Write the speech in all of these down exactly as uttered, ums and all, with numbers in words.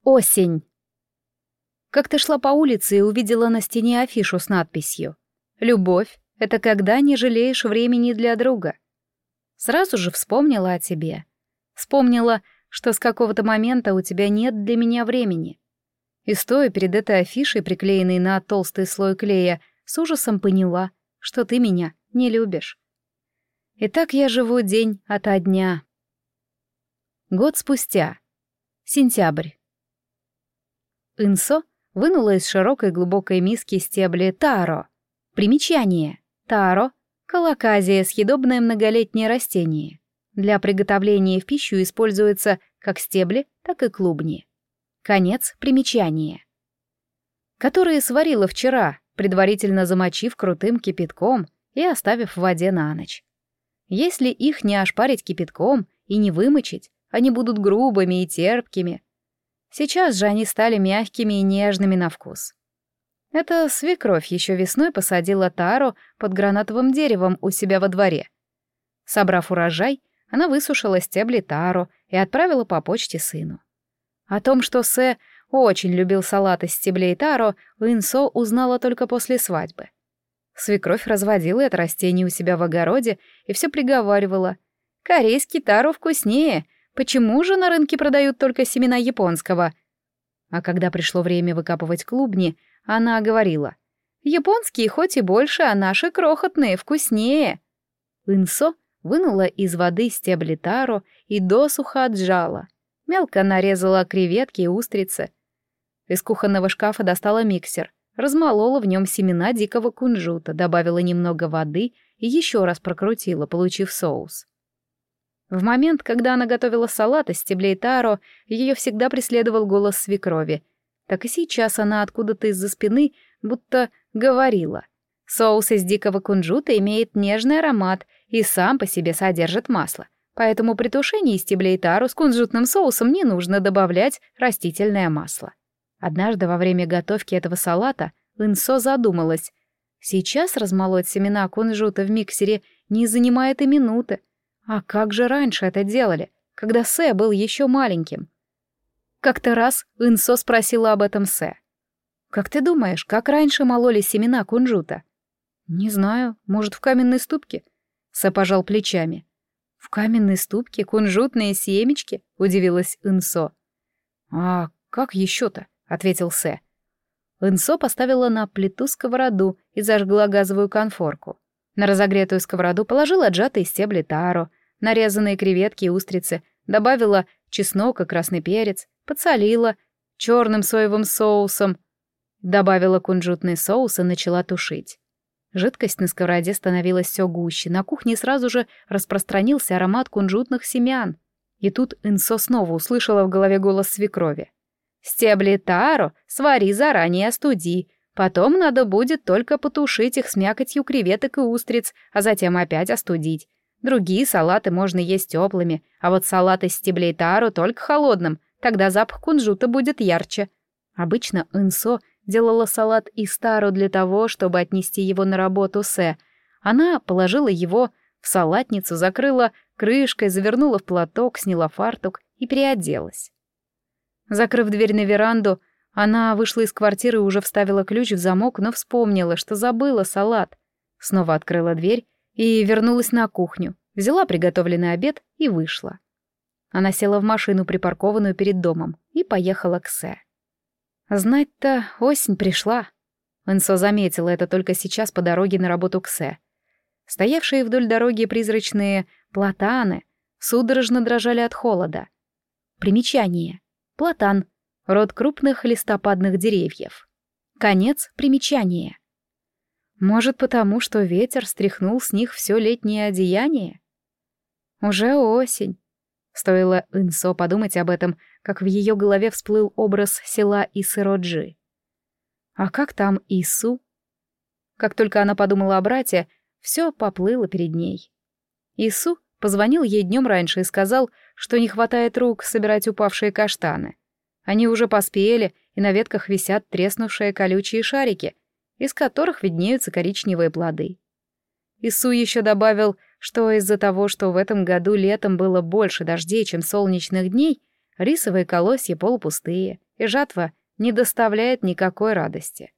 Осень. Как-то шла по улице и увидела на стене афишу с надписью «Любовь — это когда не жалеешь времени для друга». Сразу же вспомнила о тебе. Вспомнила, что с какого-то момента у тебя нет для меня времени. И стоя перед этой афишей, приклеенной на толстый слой клея, с ужасом поняла, что ты меня не любишь. И так я живу день ото дня. Год спустя. Сентябрь. Инсо вынула из широкой глубокой миски стебли таро. Примечание. Таро — колоказия, съедобное многолетнее растение. Для приготовления в пищу используются как стебли, так и клубни. Конец примечания. Которые сварила вчера, предварительно замочив крутым кипятком и оставив в воде на ночь. Если их не ошпарить кипятком и не вымочить, они будут грубыми и терпкими. Сейчас же они стали мягкими и нежными на вкус. Эта свекровь еще весной посадила таро под гранатовым деревом у себя во дворе. Собрав урожай, она высушила стебли таро и отправила по почте сыну. О том, что Сэ очень любил салат из стеблей таро, Инсо узнала только после свадьбы. Свекровь разводила это растение у себя в огороде и все приговаривала: «Корейский таро вкуснее. Почему же на рынке продают только семена японского?» А когда пришло время выкапывать клубни, она говорила: «Японские хоть и больше, а наши крохотные, вкуснее». Инсо вынула из воды стебли таро и досуха отжала. Мелко нарезала креветки и устрицы. Из кухонного шкафа достала миксер, размолола в нем семена дикого кунжута, добавила немного воды и еще раз прокрутила, получив соус. В момент, когда она готовила салат из стеблей таро, ее всегда преследовал голос свекрови. Так и сейчас она откуда-то из-за спины будто говорила: «Соус из дикого кунжута имеет нежный аромат и сам по себе содержит масло, поэтому при тушении стеблей таро с кунжутным соусом не нужно добавлять растительное масло». Однажды во время готовки этого салата Инсо задумалась: сейчас размолоть семена кунжута в миксере не занимает и минуты. А как же раньше это делали, когда Сэ был еще маленьким? Как-то раз Инсо спросила об этом Сэ. «Как ты думаешь, как раньше мололи семена кунжута?» «Не знаю, может, в каменной ступке?» Сэ пожал плечами. «В каменной ступке кунжутные семечки?» — удивилась Инсо. «А как еще-то?» — ответил Сэ. Инсо поставила на плиту сковороду и зажгла газовую конфорку. На разогретую сковороду положила отжатые стебли таро, нарезанные креветки и устрицы, добавила чеснок и красный перец, подсолила черным соевым соусом, добавила кунжутный соус и начала тушить. Жидкость на сковороде становилась все гуще, на кухне сразу же распространился аромат кунжутных семян. И тут Инсо снова услышала в голове голос свекрови: «Стебли таро свари заранее, остуди. Потом надо будет только потушить их с мякотью креветок и устриц, а затем опять остудить. Другие салаты можно есть теплыми, а вот салат из стеблей таро только холодным, тогда запах кунжута будет ярче». Обычно Инсо делала салат из таро для того, чтобы отнести его на работу Сэ. Она положила его в салатницу, закрыла крышкой, завернула в платок, сняла фартук и переоделась. Закрыв дверь на веранду, она вышла из квартиры и уже вставила ключ в замок, но вспомнила, что забыла салат. Снова открыла дверь и вернулась на кухню, взяла приготовленный обед и вышла. Она села в машину, припаркованную перед домом, и поехала к Сэ. Знать-то осень пришла. Инсо заметила это только сейчас по дороге на работу к Сэ. Стоявшие вдоль дороги призрачные платаны судорожно дрожали от холода. Примечание. Платан. Род крупных листопадных деревьев. Конец примечания. Может, потому что ветер стряхнул с них все летнее одеяние? Уже осень. Стоило Инсо подумать об этом, как в ее голове всплыл образ села Исыроджи. А как там Ису? Как только она подумала о брате, все поплыло перед ней. Ису позвонил ей днем раньше и сказал, что не хватает рук собирать упавшие каштаны. Они уже поспели, и на ветках висят треснувшие колючие шарики, из которых виднеются коричневые плоды. Ису еще добавил, что из-за того, что в этом году летом было больше дождей, чем солнечных дней, рисовые колосья полупустые, и жатва не доставляет никакой радости.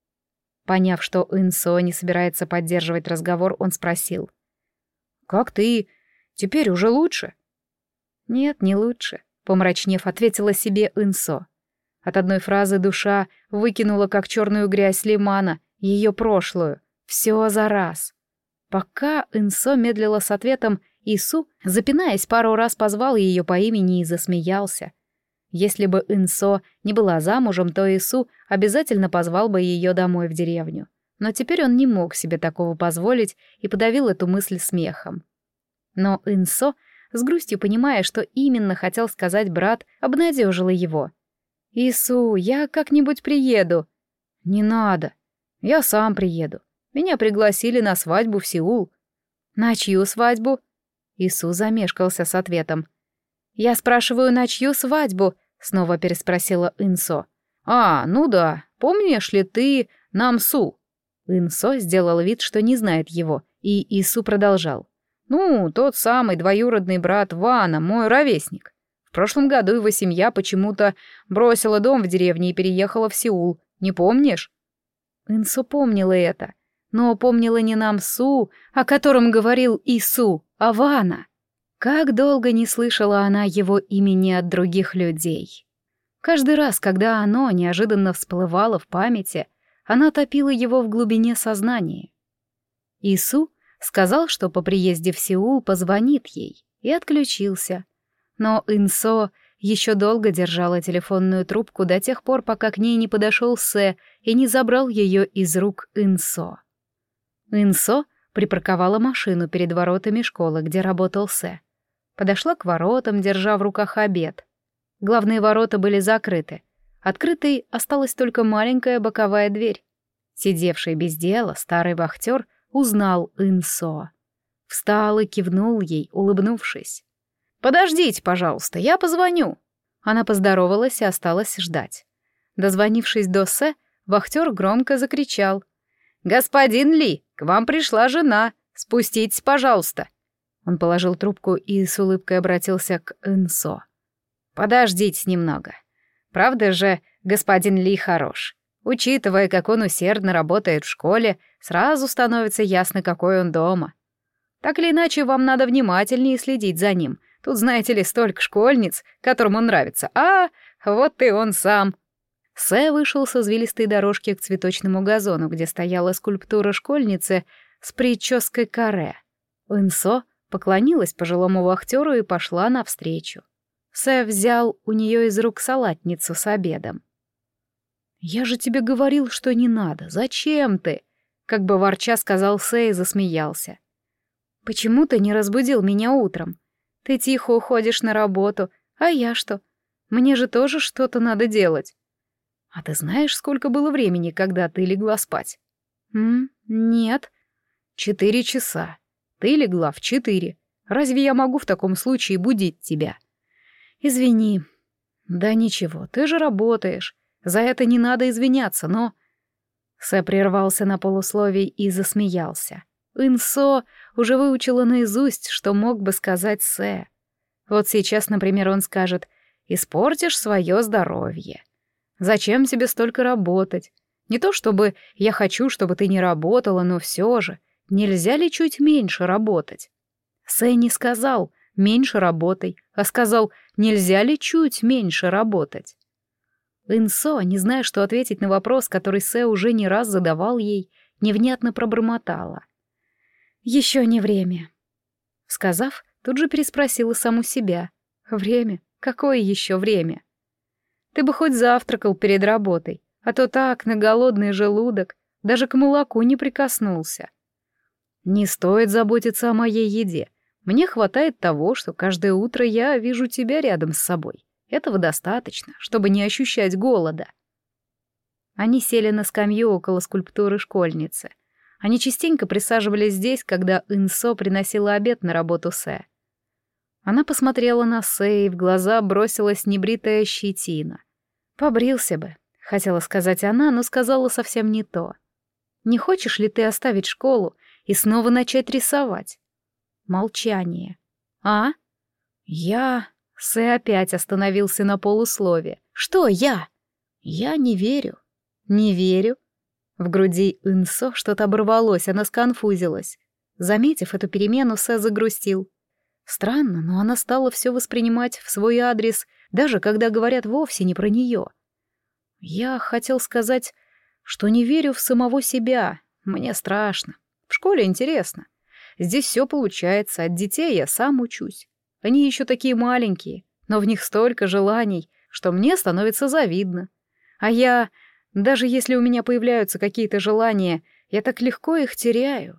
Поняв, что Инсо не собирается поддерживать разговор, он спросил. «Как ты? Теперь уже лучше?» «Нет, не лучше», — помрачнев, ответила себе Инсо. От одной фразы душа выкинула, как черную грязь лимана, ее прошлую. Все за раз. Пока Инсо медлила с ответом, Ису, запинаясь, пару раз позвал ее по имени и засмеялся. Если бы Инсо не была замужем, то Ису обязательно позвал бы ее домой в деревню. Но теперь он не мог себе такого позволить и подавил эту мысль смехом. Но Инсо, с грустью понимая, что именно хотел сказать брат, обнадежила его. «Ису, я как-нибудь приеду». «Не надо. Я сам приеду. Меня пригласили на свадьбу в Сеул». «На чью свадьбу?» Ису замешкался с ответом. «Я спрашиваю, на чью свадьбу?» — снова переспросила Инсо. «А, ну да. Помнишь ли ты Намсу?» Инсо сделал вид, что не знает его, и Ису продолжал. «Ну, тот самый двоюродный брат Вана, мой ровесник. В прошлом году его семья почему-то бросила дом в деревне и переехала в Сеул. Не помнишь?» Инсо помнила это, но помнила не Намсу, о котором говорил Ису, а Вана. Как долго не слышала она его имени от других людей. Каждый раз, когда оно неожиданно всплывало в памяти, она топила его в глубине сознания. Ису сказал, что по приезде в Сеул позвонит ей, и отключился. Но Инсо еще долго держала телефонную трубку до тех пор, пока к ней не подошел Сэ и не забрал ее из рук Инсо. Инсо припарковала машину перед воротами школы, где работал Сэ. Подошла к воротам, держа в руках обед. Главные ворота были закрыты. Открытой осталась только маленькая боковая дверь. Сидевший без дела старый вахтер узнал Инсо. Встал и кивнул ей, улыбнувшись. «Подождите, пожалуйста, я позвоню». Она поздоровалась и осталась ждать. Дозвонившись до Сэ, вахтер громко закричал. «Господин Ли, к вам пришла жена. Спуститесь, пожалуйста». Он положил трубку и с улыбкой обратился к Инсо. «Подождите немного. Правда же, господин Ли хорош. Учитывая, как он усердно работает в школе, сразу становится ясно, какой он дома. Так или иначе, вам надо внимательнее следить за ним. Тут, знаете ли, столько школьниц, которым он нравится. А, вот и он сам». Сэ вышел с извилистой дорожки к цветочному газону, где стояла скульптура школьницы с прической каре. Инсо поклонилась пожилому вахтеру и пошла навстречу. Сэ взял у нее из рук салатницу с обедом. «Я же тебе говорил, что не надо. Зачем ты?» Как бы ворча сказал Сэ и засмеялся. «Почему ты не разбудил меня утром? Ты тихо уходишь на работу, а я что? Мне же тоже что-то надо делать. А ты знаешь, сколько было времени, когда ты легла спать?» «М, нет». «Четыре часа. Ты легла в четыре. Разве я могу в таком случае будить тебя?» «Извини». «Да ничего, ты же работаешь. За это не надо извиняться, но...» Сэ прервался на полусловие и засмеялся. Инсо уже выучила наизусть, что мог бы сказать Сэ. Вот сейчас, например, он скажет: «Испортишь свое здоровье. Зачем тебе столько работать? Не то чтобы я хочу, чтобы ты не работала, но все же, нельзя ли чуть меньше работать?» Сэ не сказал «меньше работай», а сказал «нельзя ли чуть меньше работать». Инсо, не зная, что ответить на вопрос, который Сэ уже не раз задавал ей, невнятно пробормотала. «Еще не время». Сказав, тут же переспросила саму себя. «Время? Какое еще время? Ты бы хоть завтракал перед работой, а то так, на голодный желудок, даже к молоку не прикоснулся. Не стоит заботиться о моей еде. Мне хватает того, что каждое утро я вижу тебя рядом с собой. Этого достаточно, чтобы не ощущать голода». Они сели на скамью около скульптуры школьницы. Они частенько присаживались здесь, когда Инсо приносила обед на работу Сэ. Она посмотрела на Сэ, и в глаза бросилась небритая щетина. «Побрился бы», — хотела сказать она, но сказала совсем не то. «Не хочешь ли ты оставить школу и снова начать рисовать?» Молчание. «А? Я...» Сэ опять остановился на полуслове. «Что я?» Я не верю. Не верю. В груди Инсо что-то оборвалось, она сконфузилась. Заметив эту перемену, Сэ загрустил. Странно, но она стала все воспринимать в свой адрес, даже когда говорят вовсе не про нее. Я хотел сказать, что не верю в самого себя. Мне страшно. В школе интересно. Здесь все получается, от детей я сам учусь. Они еще такие маленькие, но в них столько желаний, что мне становится завидно. А я, даже если у меня появляются какие-то желания, я так легко их теряю.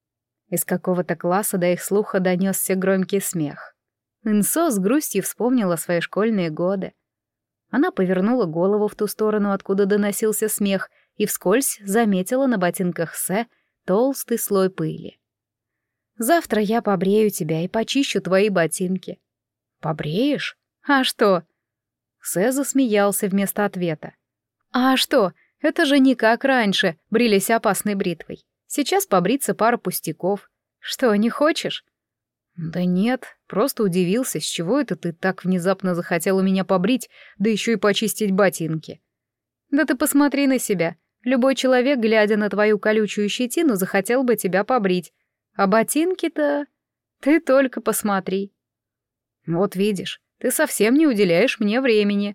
Из какого-то класса до их слуха донесся громкий смех. Инсо с грустью вспомнила свои школьные годы. Она повернула голову в ту сторону, откуда доносился смех, и вскользь заметила на ботинках Сэ толстый слой пыли. «Завтра я побрею тебя и почищу твои ботинки». «Побреешь? А что?» Сэ засмеялся вместо ответа. «А что? Это же не как раньше, брились опасной бритвой. Сейчас побриться пара пустяков. Что, не хочешь?» «Да нет, просто удивился, с чего это ты так внезапно захотела меня побрить, да еще и почистить ботинки». «Да ты посмотри на себя. Любой человек, глядя на твою колючую щетину, захотел бы тебя побрить. А ботинки-то... Ты только посмотри». «Вот видишь, ты совсем не уделяешь мне времени».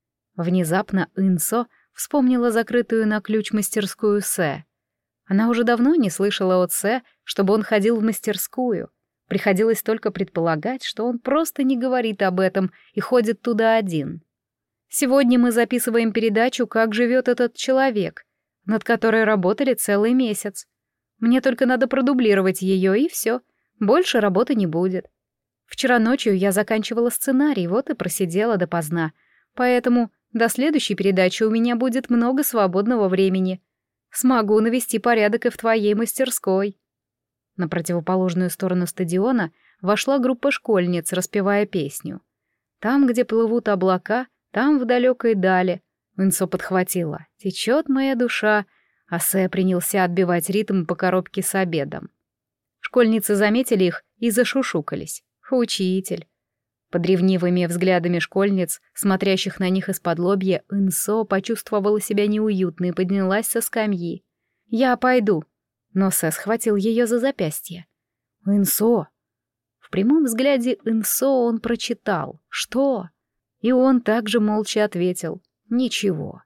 Внезапно Инсо вспомнила закрытую на ключ мастерскую Сэ. Она уже давно не слышала от Сэ, чтобы он ходил в мастерскую. Приходилось только предполагать, что он просто не говорит об этом и ходит туда один. Сегодня мы записываем передачу «Как живет этот человек», над которой работали целый месяц. Мне только надо продублировать ее, и все. Больше работы не будет. Вчера ночью я заканчивала сценарий, вот и просидела допоздна. Поэтому до следующей передачи у меня будет много свободного времени. Смогу навести порядок и в твоей мастерской». На противоположную сторону стадиона вошла группа школьниц, распевая песню. «Там, где плывут облака, там в далекой дали». Инсо подхватила «Течет моя душа», а Сэ принялся отбивать ритм по коробке с обедом. Школьницы заметили их и зашушукались. Учитель. Под ревнивыми взглядами школьниц, смотрящих на них из-под лобья, Инсо почувствовала себя неуютно и поднялась со скамьи. «Я пойду». Но Сэ схватил ее за запястье. «Инсо». В прямом взгляде Инсо он прочитал «Что?». И он также молча ответил «Ничего».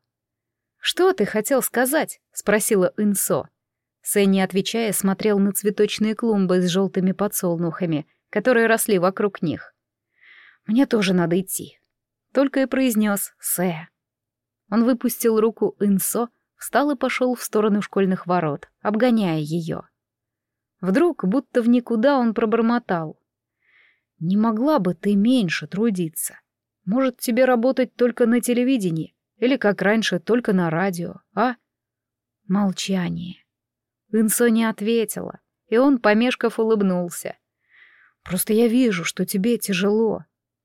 «Что ты хотел сказать?» — спросила Инсо. Сэ, не отвечая, смотрел на цветочные клумбы с желтыми подсолнухами, которые росли вокруг них. «Мне тоже надо идти», — только и произнес Сэ. Он выпустил руку Инсо, встал и пошел в сторону школьных ворот, обгоняя ее. Вдруг, будто в никуда, он пробормотал. «Не могла бы ты меньше трудиться? Может, тебе работать только на телевидении? Или, как раньше, только на радио, а?» Молчание. Инсо не ответила, и он, помешков, улыбнулся. «Просто я вижу, что тебе тяжело».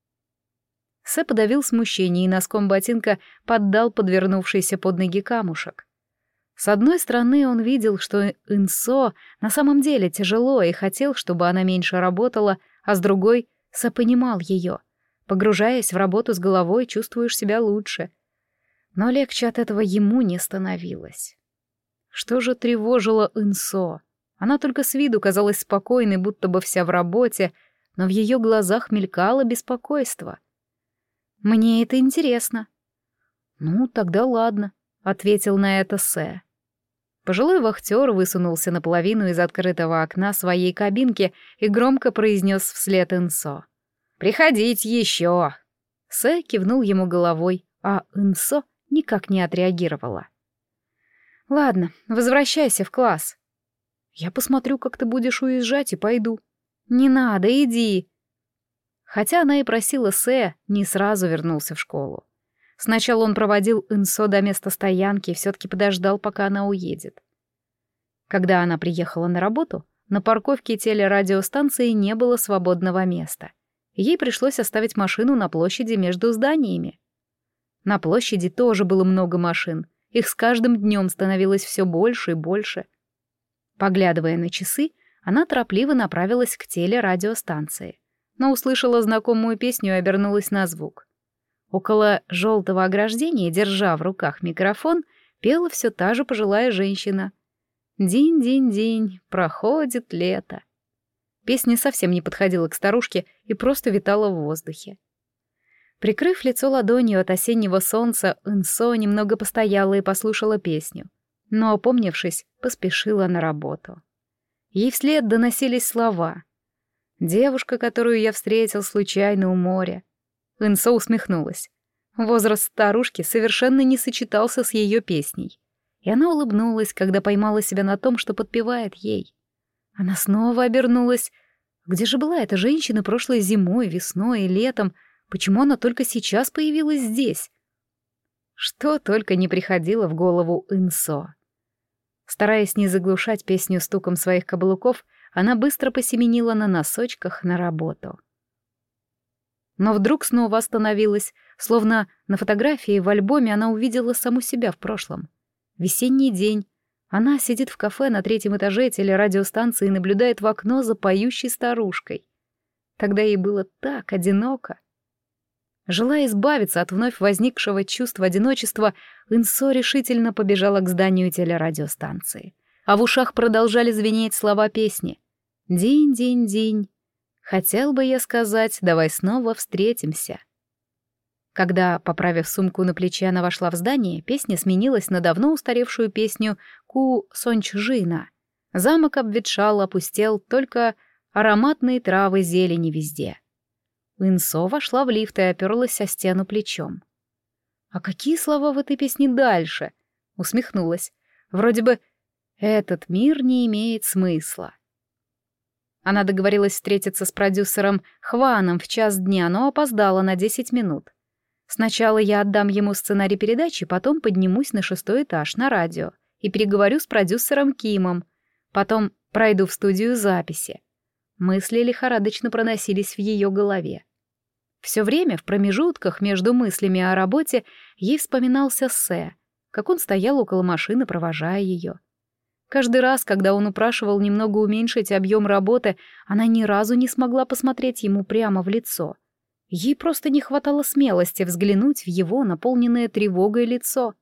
Сэ подавил смущение и носком ботинка поддал подвернувшийся под ноги камушек. С одной стороны, он видел, что Инсо на самом деле тяжело и хотел, чтобы она меньше работала, а с другой — Сэ понимал ее. Погружаясь в работу с головой, чувствуешь себя лучше. Но легче от этого ему не становилось. Что же тревожило Инсо? Она только с виду казалась спокойной, будто бы вся в работе, но в ее глазах мелькало беспокойство. «Мне это интересно». «Ну, тогда ладно», — ответил на это Сэ. Пожилой вахтер высунулся наполовину из открытого окна своей кабинки и громко произнес вслед Инсо. «Приходите еще!» Сэ кивнул ему головой, а Инсо никак не отреагировала. «Ладно, возвращайся в класс». «Я посмотрю, как ты будешь уезжать, и пойду». «Не надо, иди». Хотя она и просила Сэ, не сразу вернулся в школу. Сначала он проводил Инсо до места стоянки и все-таки подождал, пока она уедет. Когда она приехала на работу, на парковке телерадиостанции не было свободного места. Ей пришлось оставить машину на площади между зданиями. На площади тоже было много машин, их с каждым днем становилось все больше и больше. Поглядывая на часы, она торопливо направилась к телерадиостанции, но услышала знакомую песню и обернулась на звук. Около желтого ограждения, держа в руках микрофон, пела все та же пожилая женщина. «Динь-динь-динь, проходит лето». Песня совсем не подходила к старушке и просто витала в воздухе. Прикрыв лицо ладонью от осеннего солнца, Инсо немного постояла и послушала песню, но, опомнившись, поспешила на работу. Ей вслед доносились слова. «Девушка, которую я встретил случайно у моря». Инсо усмехнулась. Возраст старушки совершенно не сочетался с ее песней, и она улыбнулась, когда поймала себя на том, что подпевает ей. Она снова обернулась. Где же была эта женщина прошлой зимой, весной и летом? Почему она только сейчас появилась здесь? Что только не приходило в голову Инсо. Стараясь не заглушать песню стуком своих каблуков, она быстро посеменила на носочках на работу. Но вдруг снова остановилась, словно на фотографии в альбоме она увидела саму себя в прошлом. Весенний день. Она сидит в кафе на третьем этаже телерадиостанции и наблюдает в окно за поющей старушкой. Тогда ей было так одиноко. Желая избавиться от вновь возникшего чувства одиночества, Инсо решительно побежала к зданию телерадиостанции. А в ушах продолжали звенеть слова песни. «Динь-динь-динь. Хотел бы я сказать, давай снова встретимся». Когда, поправив сумку на плече, она вошла в здание, песня сменилась на давно устаревшую песню «Ку Сончжина». Замок обветшал, опустел, только ароматные травы зелени везде. Инсо вошла в лифт и оперлась о стену плечом. «А какие слова в этой песне дальше?» — усмехнулась. «Вроде бы «этот мир не имеет смысла». Она договорилась встретиться с продюсером Хваном в час дня, но опоздала на десять минут. Сначала я отдам ему сценарий передачи, потом поднимусь на шестой этаж на радио и переговорю с продюсером Кимом. Потом пройду в студию записи. Мысли лихорадочно проносились в ее голове. Все время в промежутках между мыслями о работе ей вспоминался Сэ, как он стоял около машины, провожая ее. Каждый раз, когда он упрашивал немного уменьшить объем работы, она ни разу не смогла посмотреть ему прямо в лицо. Ей просто не хватало смелости взглянуть в его наполненное тревогой лицо.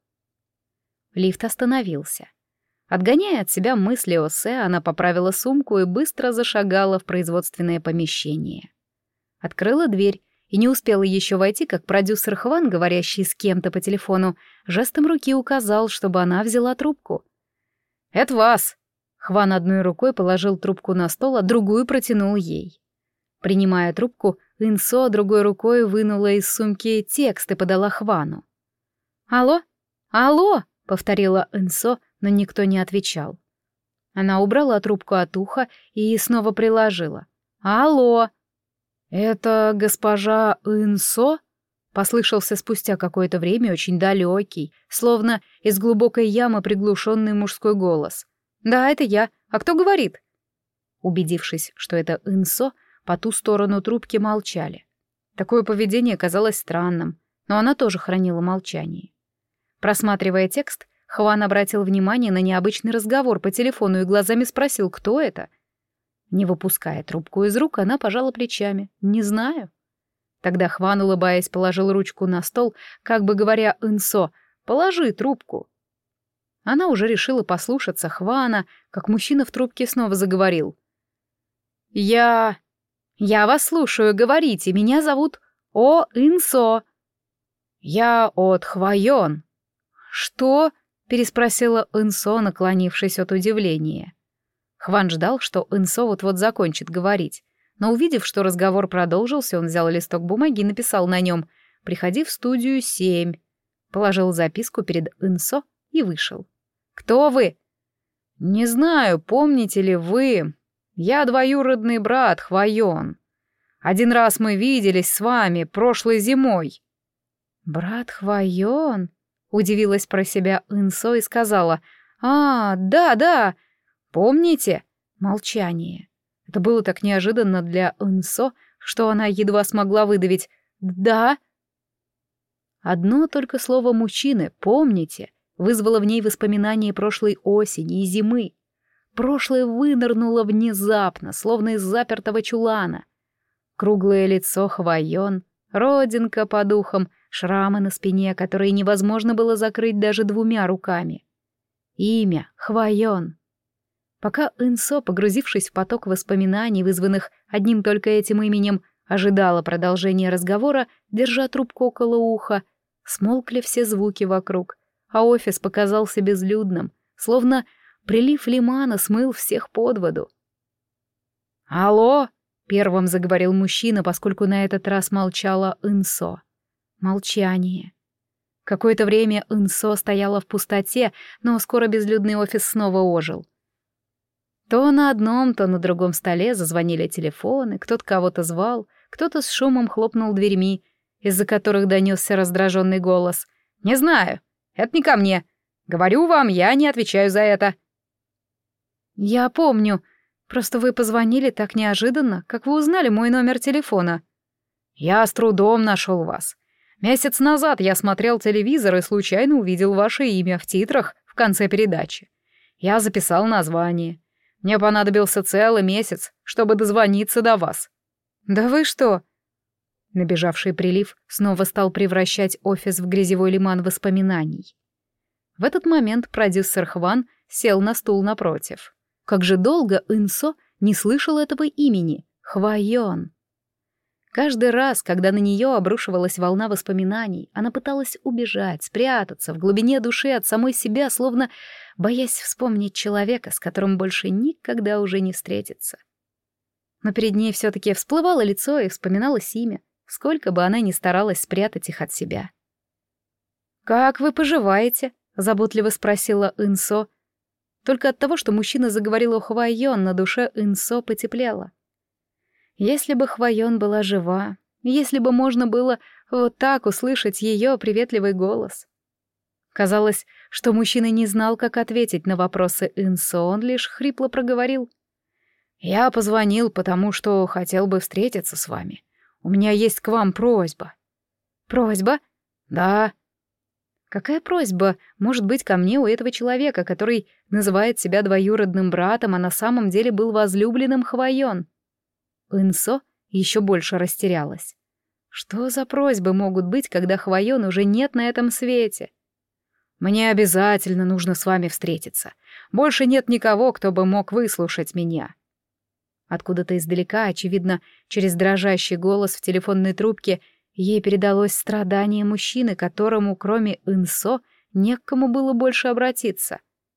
Лифт остановился. Отгоняя от себя мысли о Сэ, она поправила сумку и быстро зашагала в производственное помещение. Открыла дверь и не успела еще войти, как продюсер Хван, говорящий с кем-то по телефону, жестом руки указал, чтобы она взяла трубку. «Это вас!» Хван одной рукой положил трубку на стол, а другую протянул ей. Принимая трубку, Инсо другой рукой вынула из сумки текст и подала Хвану. «Алло? Алло!» — повторила Инсо, но никто не отвечал. Она убрала трубку от уха и снова приложила. «Алло!» «Это госпожа Инсо?» — послышался спустя какое-то время очень далекий, словно из глубокой ямы приглушенный мужской голос. «Да, это я. А кто говорит?» Убедившись, что это Инсо, по ту сторону трубки молчали. Такое поведение казалось странным, но она тоже хранила молчание. Просматривая текст, Хван обратил внимание на необычный разговор по телефону и глазами спросил, кто это. Не выпуская трубку из рук, она пожала плечами. «Не знаю». Тогда Хван, улыбаясь, положил ручку на стол, как бы говоря Инсо, «Положи трубку». Она уже решила послушаться Хвана, как мужчина в трубке снова заговорил. «Я... я вас слушаю, говорите, меня зовут О Инсо». «Я от Хвайон». «Что?» — переспросила Инсо, наклонившись от удивления. Хван ждал, что Инсо вот-вот закончит говорить, но, увидев, что разговор продолжился, он взял листок бумаги и написал на нем «Приходи в студию семь», положил записку перед Инсо и вышел. «Кто вы?» «Не знаю, помните ли вы. Я двоюродный брат Хвайон. Один раз мы виделись с вами прошлой зимой». «Брат Хвайон?» — удивилась про себя Инсо и сказала. «А, да, да. Помните?» Молчание. Это было так неожиданно для Инсо, что она едва смогла выдавить «да». Одно только слово «мужчины», «помните», вызвало в ней воспоминания прошлой осени и зимы. Прошлое вынырнуло внезапно, словно из запертого чулана. Круглое лицо Хвайон, родинка по духам, шрамы на спине, которые невозможно было закрыть даже двумя руками. Имя — Хвайон. Пока Инсо, погрузившись в поток воспоминаний, вызванных одним только этим именем, ожидала продолжения разговора, держа трубку около уха, смолкли все звуки вокруг, а офис показался безлюдным, словно прилив лимана смыл всех под воду. «Алло!» — первым заговорил мужчина, поскольку на этот раз молчала Инсо. Молчание. Какое-то время Инсо стояла в пустоте, но скоро безлюдный офис снова ожил. То на одном, то на другом столе зазвонили телефоны, кто-то кого-то звал, кто-то с шумом хлопнул дверьми, из-за которых донесся раздраженный голос. «Не знаю, это не ко мне. Говорю вам, я не отвечаю за это». «Я помню. Просто вы позвонили так неожиданно. Как вы узнали мой номер телефона?» «Я с трудом нашел вас. Месяц назад я смотрел телевизор и случайно увидел ваше имя в титрах в конце передачи. Я записал название. Мне понадобился целый месяц, чтобы дозвониться до вас». «Да вы что?» Набежавший прилив снова стал превращать офис в грязевой лиман воспоминаний. В этот момент продюсер Хван сел на стул напротив. Как же долго Инсо не слышал этого имени — Хвайон. Каждый раз, когда на нее обрушивалась волна воспоминаний, она пыталась убежать, спрятаться в глубине души от самой себя, словно боясь вспомнить человека, с которым больше никогда уже не встретится. Но перед ней все-таки всплывало лицо и вспоминалось имя, сколько бы она ни старалась спрятать их от себя. «Как вы поживаете?» — заботливо спросила Инсо. Только от того, что мужчина заговорил о Хвайон, на душе Инсо потеплело. Если бы Хвайон была жива, если бы можно было вот так услышать ее приветливый голос. Казалось, что мужчина не знал, как ответить на вопросы Инсо, он лишь хрипло проговорил. «Я позвонил, потому что хотел бы встретиться с вами. У меня есть к вам просьба». «Просьба?» «Да». Какая просьба может быть ко мне у этого человека, который называет себя двоюродным братом, а на самом деле был возлюбленным Хвайон? Инсо еще больше растерялась. Что за просьбы могут быть, когда Хвайон уже нет на этом свете? «Мне обязательно нужно с вами встретиться. Больше нет никого, кто бы мог выслушать меня». Откуда-то издалека, очевидно, через дрожащий голос в телефонной трубке, ей передалось страдание мужчины, которому, кроме Инсо, не к кому было больше обратиться.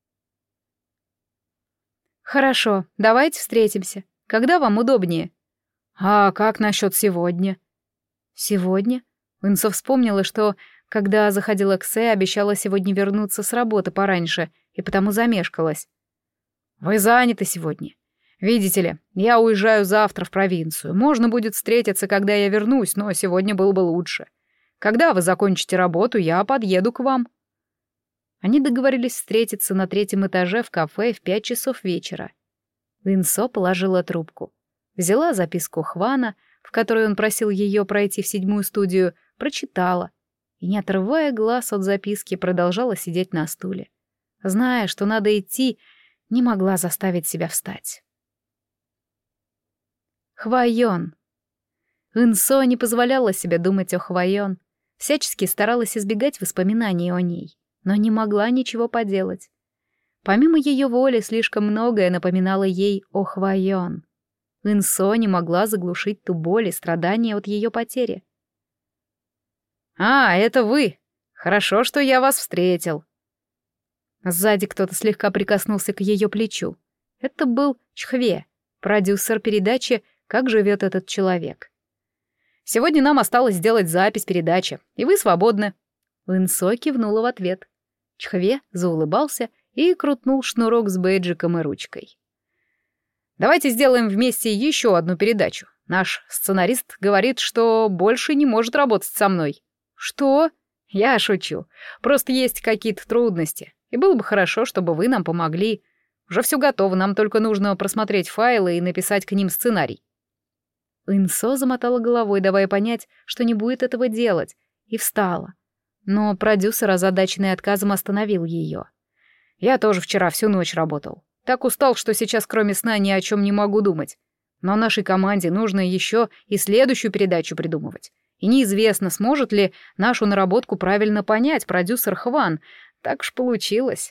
«Хорошо, давайте встретимся. Когда вам удобнее?» «А как насчет сегодня?» «Сегодня?» Инсо вспомнила, что, когда заходила к Сэ, обещала сегодня вернуться с работы пораньше, и потому замешкалась. «Вы заняты сегодня. Видите ли, я уезжаю завтра в провинцию. Можно будет встретиться, когда я вернусь, но сегодня было бы лучше. Когда вы закончите работу, я подъеду к вам». Они договорились встретиться на третьем этаже в кафе в пять часов вечера. Инсо положила трубку. Взяла записку Хвана, в которой он просил ее пройти в седьмую студию, прочитала и, не отрывая глаз от записки, продолжала сидеть на стуле. Зная, что надо идти, не могла заставить себя встать. Хвайон. Инсо не позволяла себе думать о Хвайон, всячески старалась избегать воспоминаний о ней, но не могла ничего поделать. Помимо ее воли, слишком многое напоминало ей о Хвайон. Инсо не могла заглушить ту боль и страдания от ее потери. «А, это вы! Хорошо, что я вас встретил!» Сзади кто-то слегка прикоснулся к ее плечу. Это был Чхве, продюсер передачи «Как живет этот человек». «Сегодня нам осталось сделать запись передачи, и вы свободны». Инсо кивнула в ответ. Чхве заулыбался и крутнул шнурок с бейджиком и ручкой. «Давайте сделаем вместе еще одну передачу. Наш сценарист говорит, что больше не может работать со мной». «Что?» «Я шучу. Просто есть какие-то трудности, и было бы хорошо, чтобы вы нам помогли. Уже все готово, нам только нужно просмотреть файлы и написать к ним сценарий». Инсо замотала головой, давая понять, что не будет этого делать, и встала. Но продюсер, озадаченный отказом, остановил ее. «Я тоже вчера всю ночь работал. Так устал, что сейчас кроме сна ни о чем не могу думать. Но нашей команде нужно еще и следующую передачу придумывать. И неизвестно, сможет ли нашу наработку правильно понять продюсер Хван. Так уж получилось.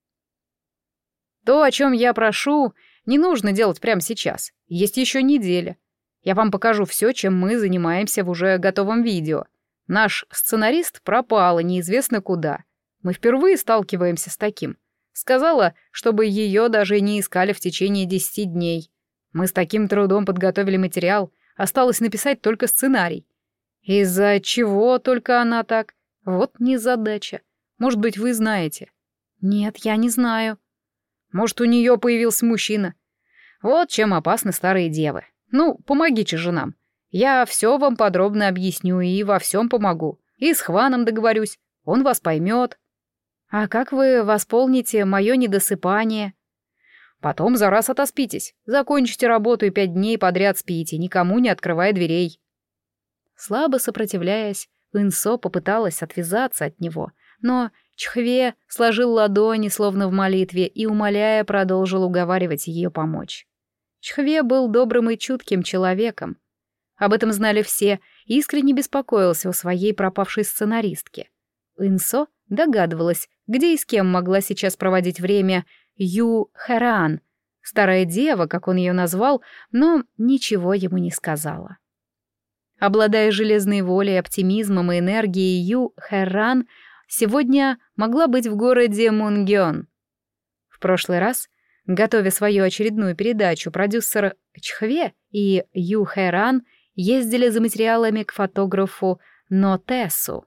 То, о чем я прошу, не нужно делать прямо сейчас. Есть еще неделя. Я вам покажу все, чем мы занимаемся в уже готовом видео. Наш сценарист пропала неизвестно куда. Мы впервые сталкиваемся с таким. Сказала, чтобы ее даже не искали в течение десяти дней. Мы с таким трудом подготовили материал, осталось написать только сценарий. Из-за чего только она так? Вот незадача. Может быть, вы знаете? Нет, я не знаю. Может, у нее появился мужчина. Вот чем опасны старые девы. Ну, помогите же нам. Я все вам подробно объясню и во всем помогу. И с Хваном договорюсь, он вас поймет. А как вы восполните мое недосыпание? Потом за раз отоспитесь. Закончите работу и пять дней подряд спите, никому не открывая дверей. Слабо сопротивляясь, Инсо попыталась отвязаться от него, но Чхве сложил ладони, словно в молитве, и, умоляя, продолжил уговаривать ее помочь. Чхве был добрым и чутким человеком. Об этом знали все, и искренне беспокоился о своей пропавшей сценаристке. Инсо догадывалась, где и с кем могла сейчас проводить время Ю Хэран, старая дева, как он ее назвал, но ничего ему не сказала. Обладая железной волей, оптимизмом и энергией, Ю Хэран сегодня могла быть в городе Мунгён. В прошлый раз, готовя свою очередную передачу, продюсер Чхве и Ю Хэран ездили за материалами к фотографу Нотесу.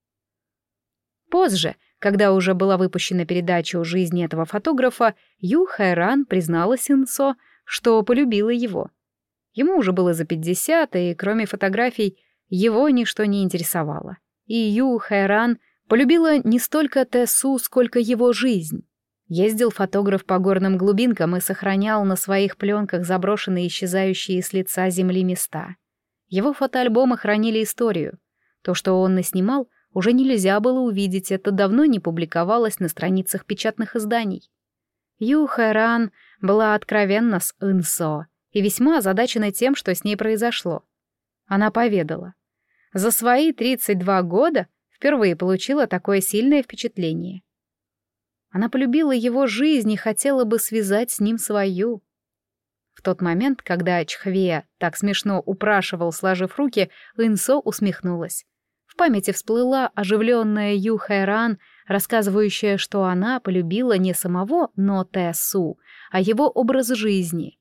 Позже, когда уже была выпущена передача о жизни этого фотографа, Ю Хэран призналась Инсо, что полюбила его. Ему уже было за пятьдесят, и кроме фотографий его ничто не интересовало. И Ю Хэран полюбила не столько Тесу, сколько его жизнь. Ездил фотограф по горным глубинкам и сохранял на своих пленках заброшенные исчезающие с лица земли места. Его фотоальбомы хранили историю. То, что он наснимал, уже нельзя было увидеть, это давно не публиковалось на страницах печатных изданий. Ю Хэран была откровенна с Инсо и весьма озадачена тем, что с ней произошло. Она поведала. За свои тридцать два года впервые получила такое сильное впечатление. Она полюбила его жизнь и хотела бы связать с ним свою. В тот момент, когда Чхве так смешно упрашивал, сложив руки, Инсо усмехнулась. В памяти всплыла оживленная Ю Хэран, рассказывающая, что она полюбила не самого Но Тесу, а его образ жизни.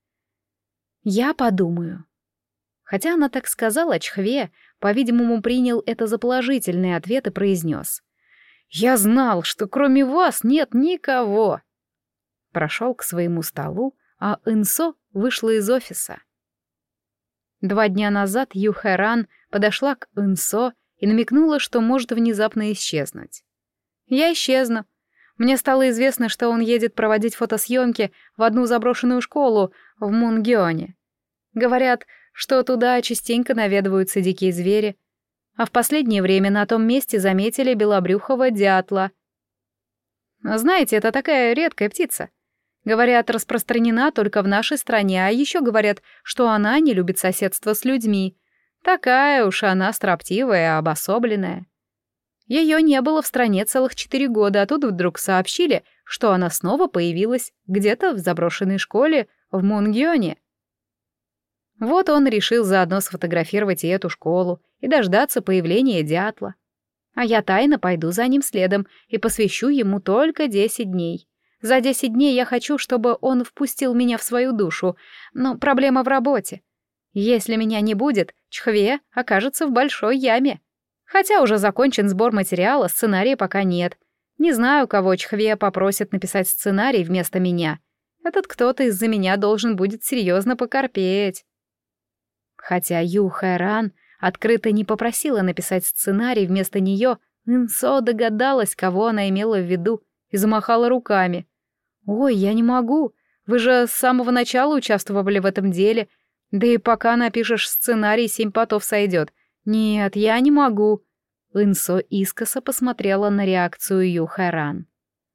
«Я подумаю». Хотя она так сказала, Чхве, по-видимому, принял это за положительный ответ и произнес: «Я знал, что кроме вас нет никого». Прошел к своему столу, а Инсо вышла из офиса. Два дня назад Ю Хэран подошла к Инсо и намекнула, что может внезапно исчезнуть. «Я исчезну. Мне стало известно, что он едет проводить фотосъемки в одну заброшенную школу в Мунгёне. Говорят, что туда частенько наведываются дикие звери, а в последнее время на том месте заметили белобрюхого дятла. Знаете, это такая редкая птица. Говорят, распространена только в нашей стране, а еще говорят, что она не любит соседство с людьми. Такая уж она строптивая, обособленная. Ее не было в стране целых четыре года, а тут вдруг сообщили, что она снова появилась где-то в заброшенной школе в Мунгёне. Вот он решил заодно сфотографировать и эту школу, и дождаться появления дятла. А я тайно пойду за ним следом и посвящу ему только десять дней. За десять дней я хочу, чтобы он впустил меня в свою душу, но проблема в работе. Если меня не будет, Чхве окажется в большой яме. Хотя уже закончен сбор материала, сценария пока нет. Не знаю, кого Чхве попросит написать сценарий вместо меня. Этот кто-то из-за меня должен будет серьезно покорпеть. Хотя Ю Хэран открыто не попросила написать сценарий вместо нее, Инсо догадалась, кого она имела в виду, и замахала руками. «Ой, я не могу. Вы же с самого начала участвовали в этом деле. Да и пока напишешь сценарий, семь потов сойдет. Нет, я не могу». Инсо искоса посмотрела на реакцию Ю Хэран.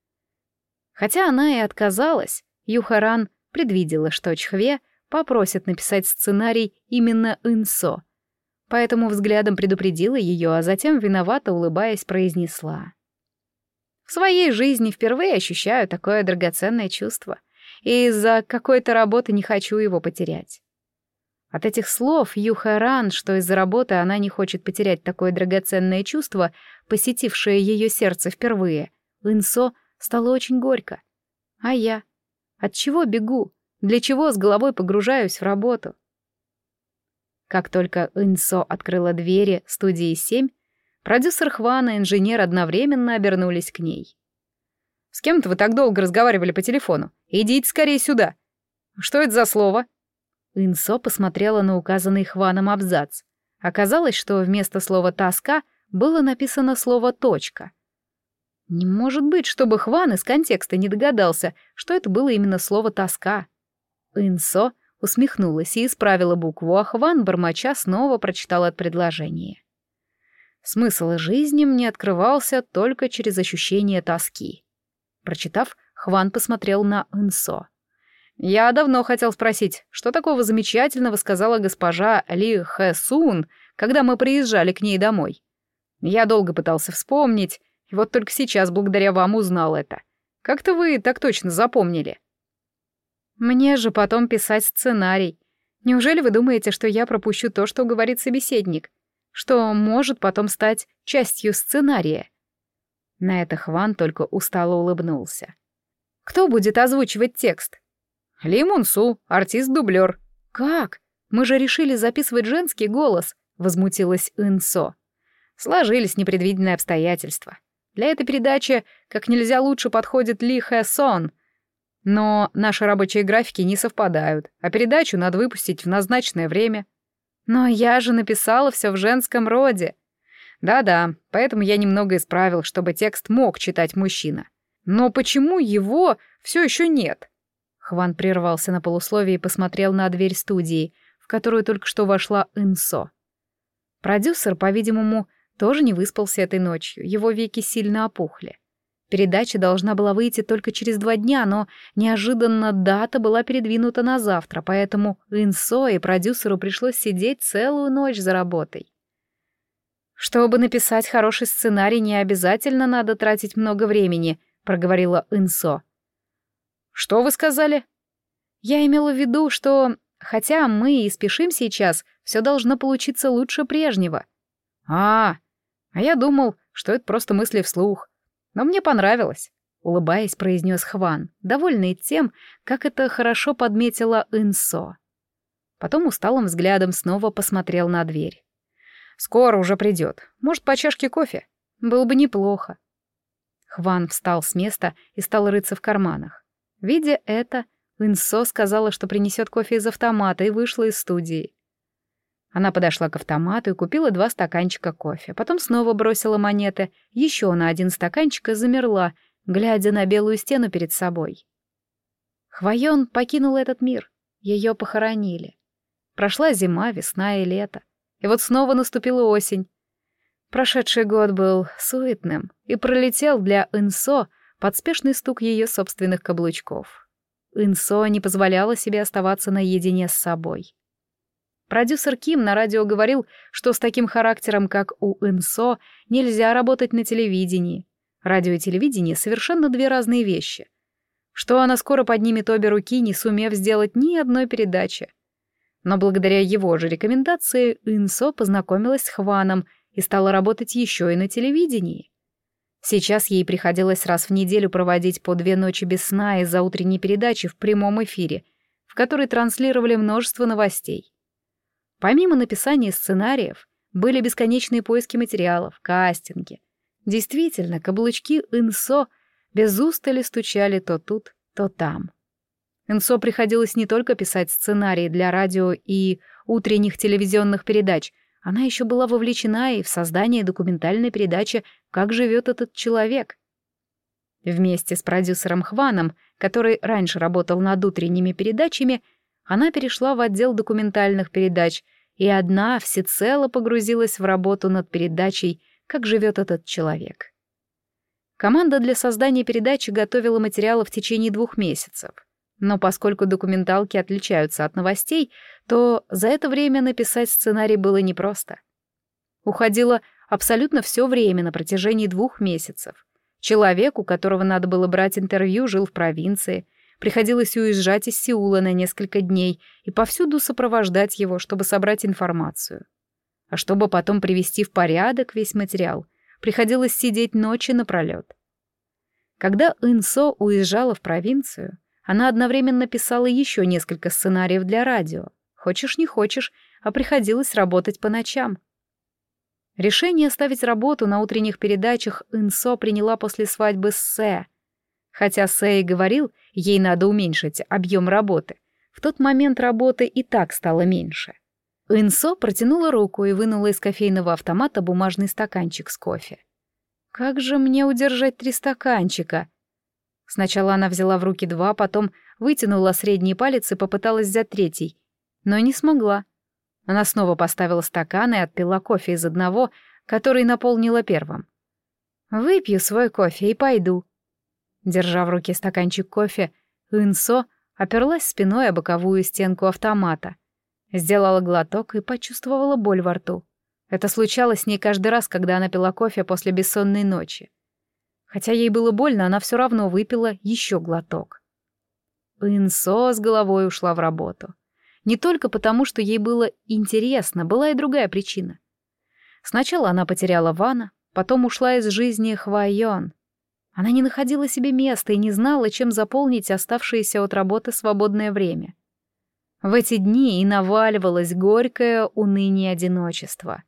Хотя она и отказалась, Ю Хэран предвидела, что Чхве попросит написать сценарий именно Инсо. поэтому взглядом предупредила ее, а затем, виновато улыбаясь, произнесла. В своей жизни впервые ощущаю такое драгоценное чувство, и из-за какой-то работы не хочу его потерять. От этих слов Юхаран, что из-за работы она не хочет потерять такое драгоценное чувство, посетившее ее сердце впервые, Инсо стало очень горько. А я? От чего бегу? Для чего с головой погружаюсь в работу? Как только Инсо открыла двери студии семь, продюсер Хван и инженер одновременно обернулись к ней. «С кем-то вы так долго разговаривали по телефону? Идите скорее сюда!» «Что это за слово?» Инсо посмотрела на указанный Хваном абзац. Оказалось, что вместо слова «тоска» было написано слово «точка». Не может быть, чтобы Хван из контекста не догадался, что это было именно слово «тоска». Инсо усмехнулась и исправила букву, а Хван, бормоча, снова прочитал это предложение. Смысл жизни мне открывался только через ощущение тоски. Прочитав, Хван посмотрел на Инсо. «Я давно хотел спросить, что такого замечательного сказала госпожа Ли Хэ Сун, когда мы приезжали к ней домой. Я долго пытался вспомнить, и вот только сейчас благодаря вам узнал это. Как-то вы так точно запомнили». «Мне же потом писать сценарий. Неужели вы думаете, что я пропущу то, что говорит собеседник? Что может потом стать частью сценария?» На это Хван только устало улыбнулся. «Кто будет озвучивать текст?» «Ли Мун-су, артист-дублер». «Как? Мы же решили записывать женский голос», — возмутилась Инсо. Сложились непредвиденные обстоятельства. Для этой передачи как нельзя лучше подходит Ли Хэ Сон. Но наши рабочие графики не совпадают, а передачу надо выпустить в назначенное время. Но я же написала все в женском роде. Да-да, поэтому я немного исправил, чтобы текст мог читать мужчина. Но почему его все еще нет? Хван прервался на полусловие и посмотрел на дверь студии, в которую только что вошла Инсо. Продюсер, по-видимому, тоже не выспался этой ночью, его веки сильно опухли. Передача должна была выйти только через два дня, но неожиданно дата была передвинута на завтра, поэтому Инсо и продюсеру пришлось сидеть целую ночь за работой. «Чтобы написать хороший сценарий, не обязательно надо тратить много времени», — проговорила Инсо. «Что вы сказали?» «Я имела в виду, что, хотя мы и спешим сейчас, все должно получиться лучше прежнего». «А, а я думал, что это просто мысли вслух. Но мне понравилось», — улыбаясь, произнес Хван, довольный тем, как это хорошо подметила Инсо. Потом усталым взглядом снова посмотрел на дверь. «Скоро уже придет. Может, по чашке кофе? Было бы неплохо». Хван встал с места и стал рыться в карманах. Видя это, Инсо сказала, что принесет кофе из автомата, и вышла из студии. Она подошла к автомату и купила два стаканчика кофе, потом снова бросила монеты, еще на один стаканчик и замерла, глядя на белую стену перед собой. Хвоен покинула этот мир, ее похоронили. Прошла зима, весна и лето, и вот снова наступила осень. Прошедший год был суетным и пролетел для Инсо под спешный стук ее собственных каблучков. Инсо не позволяла себе оставаться наедине с собой. Продюсер Ким на радио говорил, что с таким характером, как у Инсо, нельзя работать на телевидении. Радио и телевидение — совершенно две разные вещи. Что она скоро поднимет обе руки, не сумев сделать ни одной передачи. Но благодаря его же рекомендации Инсо познакомилась с Хваном и стала работать еще и на телевидении. Сейчас ей приходилось раз в неделю проводить по две ночи без сна из-за утренней передачи в прямом эфире, в которой транслировали множество новостей. Помимо написания сценариев, были бесконечные поиски материалов, кастинги. Действительно, каблучки Инсо без устали стучали то тут, то там. Инсо приходилось не только писать сценарии для радио и утренних телевизионных передач, она еще была вовлечена и в создание документальной передачи «Как живет этот человек». Вместе с продюсером Хваном, который раньше работал над утренними передачами, она перешла в отдел документальных передач и одна всецело погрузилась в работу над передачей «Как живет этот человек». Команда для создания передачи готовила материалы в течение двух месяцев. Но поскольку документалки отличаются от новостей, то за это время написать сценарий было непросто. Уходило абсолютно все время на протяжении двух месяцев. Человек, у которого надо было брать интервью, жил в провинции, приходилось уезжать из Сеула на несколько дней и повсюду сопровождать его, чтобы собрать информацию. А чтобы потом привести в порядок весь материал, приходилось сидеть ночи напролёт. Когда Ин-Со уезжала в провинцию, она одновременно писала еще несколько сценариев для радио. Хочешь не хочешь, а приходилось работать по ночам. Решение оставить работу на утренних передачах Ин-Со приняла после свадьбы с Сэ. Хотя Сэ и говорил, ей надо уменьшить объем работы, в тот момент работы и так стало меньше. Ин-Со протянула руку и вынула из кофейного автомата бумажный стаканчик с кофе. «Как же мне удержать три стаканчика?» Сначала она взяла в руки два, потом вытянула средний палец и попыталась взять третий, но не смогла. Она снова поставила стакан и отпила кофе из одного, который наполнила первым. «Выпью свой кофе и пойду». Держа в руке стаканчик кофе, Ин-Со оперлась спиной о боковую стенку автомата, сделала глоток и почувствовала боль во рту. Это случалось с ней каждый раз, когда она пила кофе после бессонной ночи. Хотя ей было больно, она все равно выпила еще глоток. Ин-Со с головой ушла в работу. Не только потому, что ей было интересно, была и другая причина. Сначала она потеряла Вана, потом ушла из жизни Хва-Йон. Она не находила себе места и не знала, чем заполнить оставшееся от работы свободное время. В эти дни и наваливалось горькое уныние одиночества.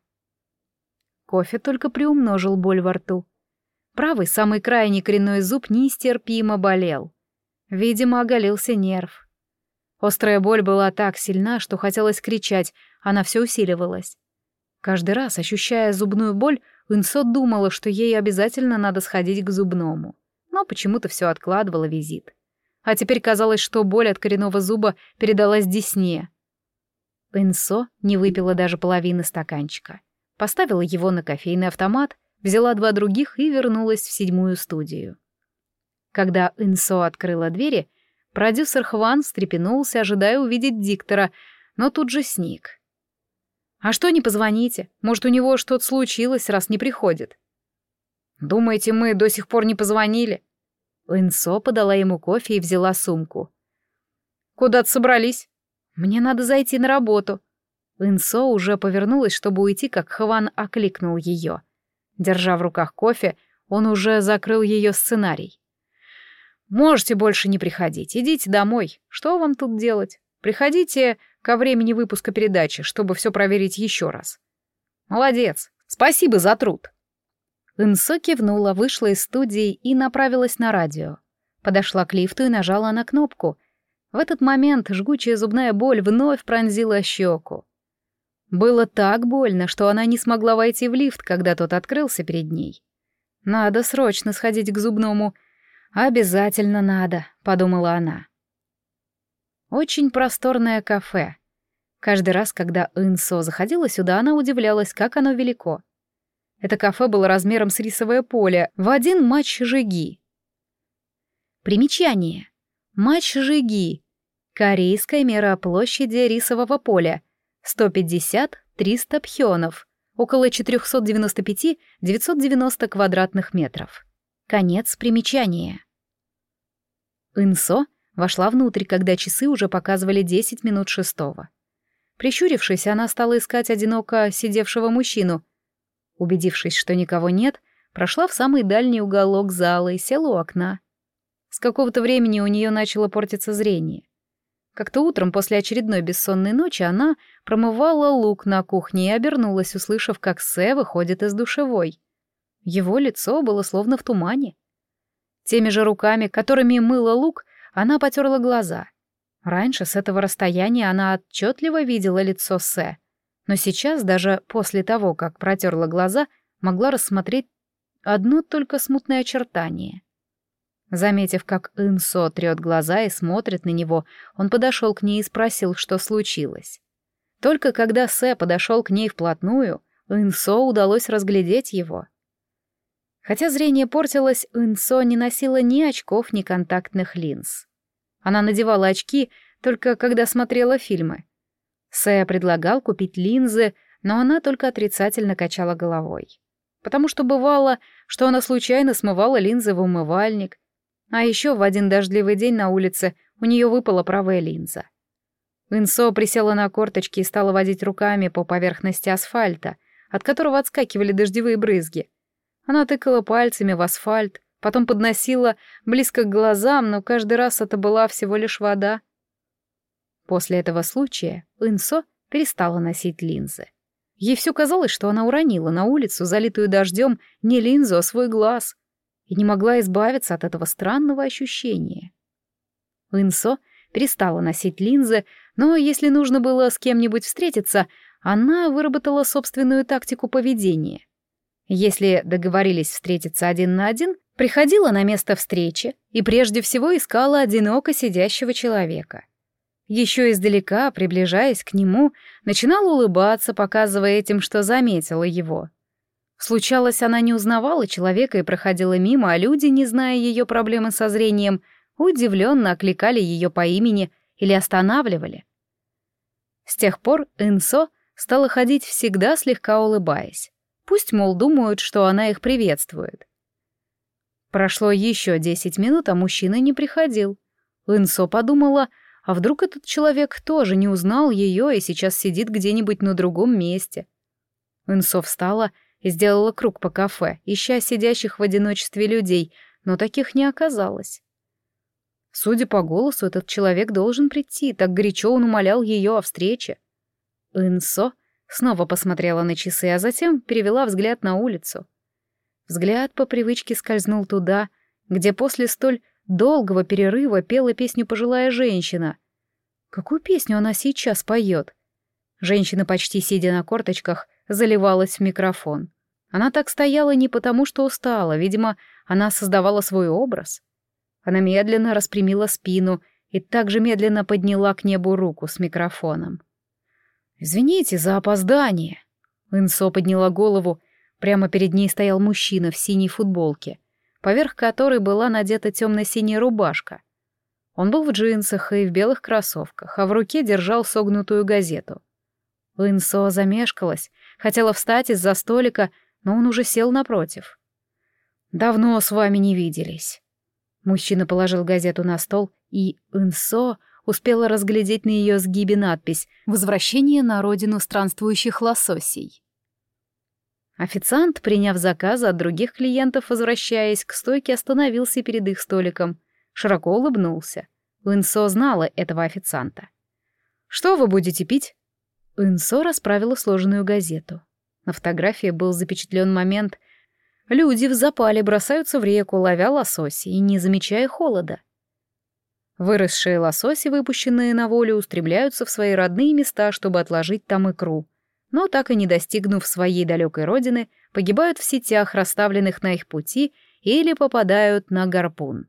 Кофе только приумножил боль во рту. Правый, самый крайний коренной зуб нестерпимо болел. Видимо, оголился нерв. Острая боль была так сильна, что хотелось кричать, она все усиливалась. Каждый раз, ощущая зубную боль, Ин-Со думала, что ей обязательно надо сходить к зубному, но почему-то все откладывала визит. А теперь казалось, что боль от коренного зуба передалась десне. Ин-Со не выпила даже половины стаканчика. Поставила его на кофейный автомат, взяла два других и вернулась в седьмую студию. Когда Ин-Со открыла двери, продюсер Хван встрепенулся, ожидая увидеть диктора, но тут же сник. «А что не позвоните? Может, у него что-то случилось, раз не приходит?» «Думаете, мы до сих пор не позвонили?» Ин-Со подала ему кофе и взяла сумку. «Куда-то собрались?» «Мне надо зайти на работу». Ин-Со уже повернулась, чтобы уйти, как Хван окликнул ее. Держа в руках кофе, он уже закрыл ее сценарий. «Можете больше не приходить, идите домой. Что вам тут делать? Приходите ко времени выпуска передачи, чтобы все проверить еще раз». «Молодец, спасибо за труд». Ин-Со кивнула, вышла из студии и направилась на радио. Подошла к лифту и нажала на кнопку. В этот момент жгучая зубная боль вновь пронзила щеку. Было так больно, что она не смогла войти в лифт, когда тот открылся перед ней. «Надо срочно сходить к зубному. Обязательно надо», — подумала она. Очень просторное кафе. Каждый раз, когда Ин-Со заходила сюда, она удивлялась, как оно велико. Это кафе было размером с рисовое поле в один матч-жиги. Примечание. Матч-жиги. Корейская мера площади рисового поля. сто пятьдесят - триста пхёнов. Около четыреста девяносто пять - девятьсот девяносто квадратных метров. Конец примечания. Ин-Со вошла внутрь, когда часы уже показывали десять минут шестого. Прищурившись, она стала искать одиноко сидевшего мужчину. Убедившись, что никого нет, прошла в самый дальний уголок зала и села у окна. С какого-то времени у нее начало портиться зрение. Как-то утром после очередной бессонной ночи она промывала лук на кухне и обернулась, услышав, как Сэ выходит из душевой. Его лицо было словно в тумане. Теми же руками, которыми мыла лук, она потерла глаза. Раньше с этого расстояния она отчетливо видела лицо Сэ, но сейчас, даже после того, как протерла глаза, могла рассмотреть одно только смутное очертание. Заметив, как Ин-Со трет глаза и смотрит на него, он подошел к ней и спросил, что случилось. Только когда Сэ подошел к ней вплотную, Ин-Со удалось разглядеть его. Хотя зрение портилось, Ин-Со не носила ни очков, ни контактных линз. Она надевала очки только когда смотрела фильмы. Сэ предлагал купить линзы, но она только отрицательно качала головой. Потому что бывало, что она случайно смывала линзы в умывальник, а еще в один дождливый день на улице у нее выпала правая линза. Инсо присела на корточки и стала водить руками по поверхности асфальта, от которого отскакивали дождевые брызги. Она тыкала пальцами в асфальт, потом подносила близко к глазам, но каждый раз это была всего лишь вода. После этого случая Инсо перестала носить линзы. Ей все казалось, что она уронила на улицу, залитую дождем, не линзу, а свой глаз, и не могла избавиться от этого странного ощущения. Инсо перестала носить линзы, но если нужно было с кем-нибудь встретиться, она выработала собственную тактику поведения. Если договорились встретиться один на один, приходила на место встречи и прежде всего искала одиноко сидящего человека. Еще издалека, приближаясь к нему, начинала улыбаться, показывая этим, что заметила его. Случалось, она не узнавала человека и проходила мимо, а люди, не зная ее проблемы со зрением, удивленно окликали ее по имени или останавливали. С тех пор Инсо стала ходить всегда слегка улыбаясь. Пусть, мол, думают, что она их приветствует. Прошло еще десять минут, а мужчина не приходил. Инсо подумала, а вдруг этот человек тоже не узнал ее и сейчас сидит где-нибудь на другом месте. Инсо встала и сделала круг по кафе, ища сидящих в одиночестве людей, но таких не оказалось. Судя по голосу, этот человек должен прийти, так горячо он умолял ее о встрече. Инсо снова посмотрела на часы, а затем перевела взгляд на улицу. Взгляд по привычке скользнул туда, где после столь долгого перерыва пела песню пожилая женщина. Какую песню она сейчас поет? Женщина, почти сидя на корточках, заливалась в микрофон. Она так стояла не потому, что устала, видимо, она создавала свой образ. Она медленно распрямила спину и также медленно подняла к небу руку с микрофоном. «Извините за опоздание». Инсо подняла голову. Прямо перед ней стоял мужчина в синей футболке, поверх которой была надета темно-синяя рубашка. Он был в джинсах и в белых кроссовках, а в руке держал согнутую газету. Инсо замешкалась, хотела встать из-за столика, но он уже сел напротив. «Давно с вами не виделись». Мужчина положил газету на стол, и Инсо успела разглядеть на ее сгибе надпись «Возвращение на родину странствующих лососей». Официант, приняв заказы от других клиентов, возвращаясь к стойке, остановился перед их столиком. Широко улыбнулся. Инсо знала этого официанта. «Что вы будете пить?» Инсо расправила сложенную газету. На фотографии был запечатлен момент. Люди в запале бросаются в реку, ловя лососи и не замечая холода. Выросшие лососи, выпущенные на волю, устремляются в свои родные места, чтобы отложить там икру, но так и не достигнув своей далекой родины, погибают в сетях, расставленных на их пути, или попадают на гарпун.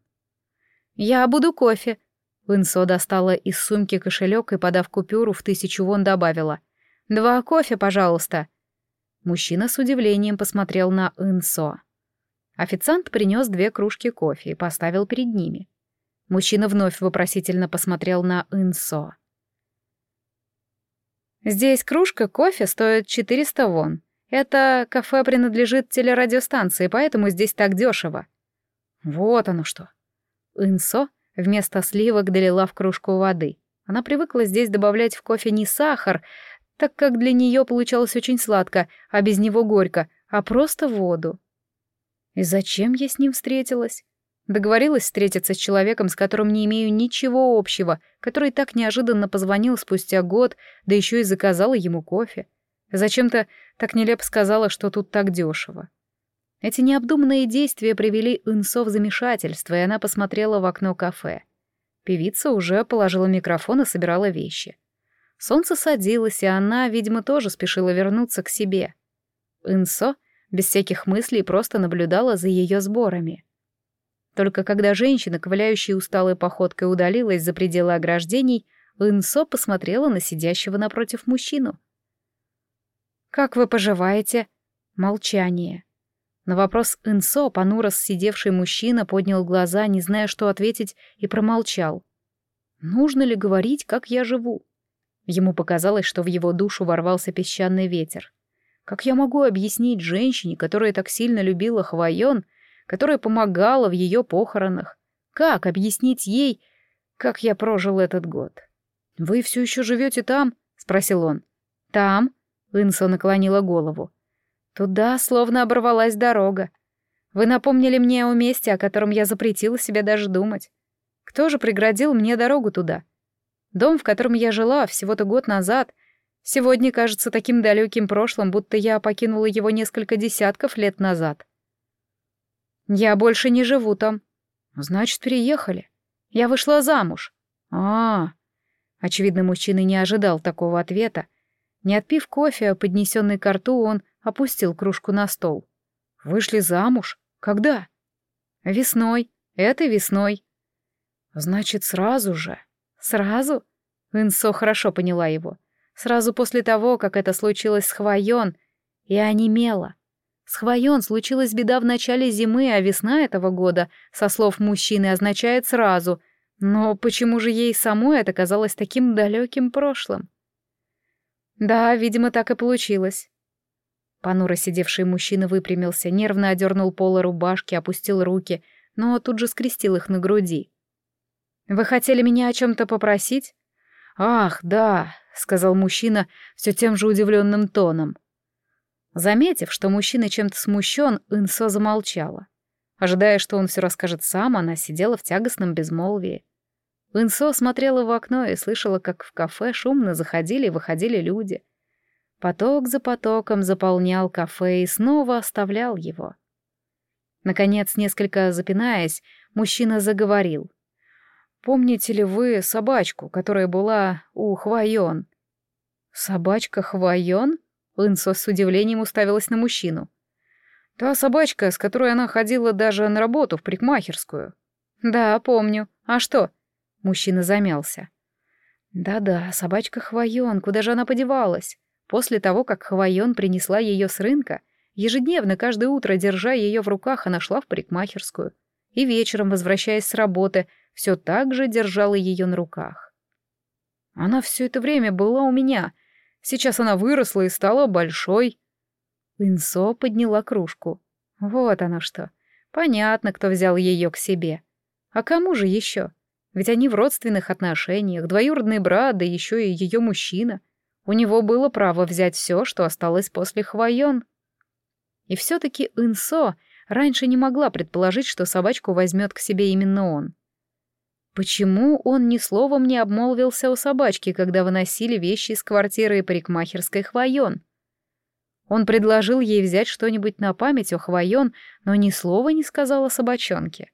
«Я буду кофе». Инсо достала из сумки кошелек и, подав купюру в тысячу вон, добавила: «Два кофе, пожалуйста». Мужчина с удивлением посмотрел на Инсо. Официант принес две кружки кофе и поставил перед ними. Мужчина вновь вопросительно посмотрел на Инсо. «Здесь кружка кофе стоит четыреста вон. Это кафе принадлежит телерадиостанции, поэтому здесь так дешево». Вот оно что. Инсо вместо сливок долила в кружку воды. Она привыкла здесь добавлять в кофе не сахар, так как для нее получалось очень сладко, а без него горько, а просто воду. И зачем я с ним встретилась? Договорилась встретиться с человеком, с которым не имею ничего общего, который так неожиданно позвонил спустя год, да еще и заказала ему кофе. Зачем-то так нелепо сказала, что тут так дешево. Эти необдуманные действия привели Инсо в замешательство, и она посмотрела в окно кафе. Певица уже положила микрофон и собирала вещи. Солнце садилось, и она, видимо, тоже спешила вернуться к себе. Инсо без всяких мыслей просто наблюдала за ее сборами. Только когда женщина, ковыляющая усталой походкой, удалилась за пределы ограждений, Инсо посмотрела на сидящего напротив мужчину. «Как вы поживаете?» Молчание. На вопрос Инсо понуро сидевший мужчина поднял глаза, не зная, что ответить, и промолчал. Нужно ли говорить, как я живу? Ему показалось, что в его душу ворвался песчаный ветер. Как я могу объяснить женщине, которая так сильно любила Хвоен, которая помогала в ее похоронах? Как объяснить ей, как я прожил этот год? «Вы все еще живете там?» — спросил он. «Там?» — Инсо наклонила голову. «Туда словно оборвалась дорога. Вы напомнили мне о месте, о котором я запретила себе даже думать. Кто же преградил мне дорогу туда? Дом, в котором я жила всего-то год назад, сегодня кажется таким далеким прошлым, будто я покинула его несколько десятков лет назад. Я больше не живу там. Значит, переехали. Я вышла замуж. А, очевидно, мужчина не ожидал такого ответа. Не отпив кофе, поднесенный ко рту, он опустил кружку на стол. Вышли замуж? Когда? Весной. Этой весной. Значит, сразу же. Сразу? Инсо хорошо поняла его. Сразу после того, как это случилось с Хвоен, и онемела. С Хвоен случилась беда в начале зимы, а весна этого года, со слов мужчины, означает сразу. Но почему же ей самой это казалось таким далеким прошлым? Да, видимо, так и получилось. Понуро сидевший мужчина выпрямился, нервно одернул полы рубашки, опустил руки, но тут же скрестил их на груди. «Вы хотели меня о чем-то попросить?» «Ах, да», — сказал мужчина все тем же удивленным тоном. Заметив, что мужчина чем-то смущен, Инсо замолчала. Ожидая, что он все расскажет сам, она сидела в тягостном безмолвии. Инсо смотрела в окно и слышала, как в кафе шумно заходили и выходили люди. Поток за потоком заполнял кафе и снова оставлял его. Наконец, несколько запинаясь, мужчина заговорил. «Помните ли вы собачку, которая была у Хвоен?» «Собачка Хвоен?» Инсо с удивлением уставилась на мужчину. «Та собачка, с которой она ходила даже на работу в парикмахерскую». «Да, помню. А что?» Мужчина замялся. «Да-да, собачка Хвоен, куда же она подевалась? После того, как Хвоен принесла ее с рынка, ежедневно, каждое утро, держа ее в руках, она шла в парикмахерскую. И вечером, возвращаясь с работы, все так же держала ее на руках. Она все это время была у меня. Сейчас она выросла и стала большой». Инсо подняла кружку. Вот оно что. Понятно, кто взял ее к себе. А кому же еще? Ведь они в родственных отношениях, двоюродный брат, да еще и ее мужчина. У него было право взять все, что осталось после Хвоен. И все-таки Инсо раньше не могла предположить, что собачку возьмет к себе именно он. Почему он ни словом не обмолвился о собачке, когда выносили вещи из квартиры и парикмахерской Хвоен? Он предложил ей взять что-нибудь на память о Хвоен, но ни слова не сказал о собачонке.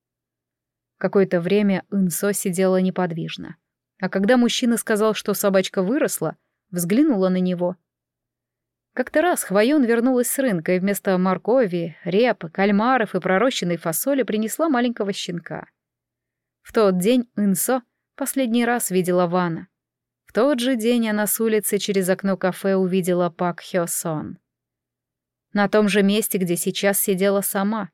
Какое-то время Инсо сидела неподвижно. А когда мужчина сказал, что собачка выросла, взглянула на него. Как-то раз Хвоен вернулась с рынка и вместо моркови, репы, кальмаров и пророщенной фасоли принесла маленького щенка. В тот день Инсо последний раз видела Вана. В тот же день она с улицы через окно кафе увидела Пак Хё Сон. На том же месте, где сейчас сидела сама.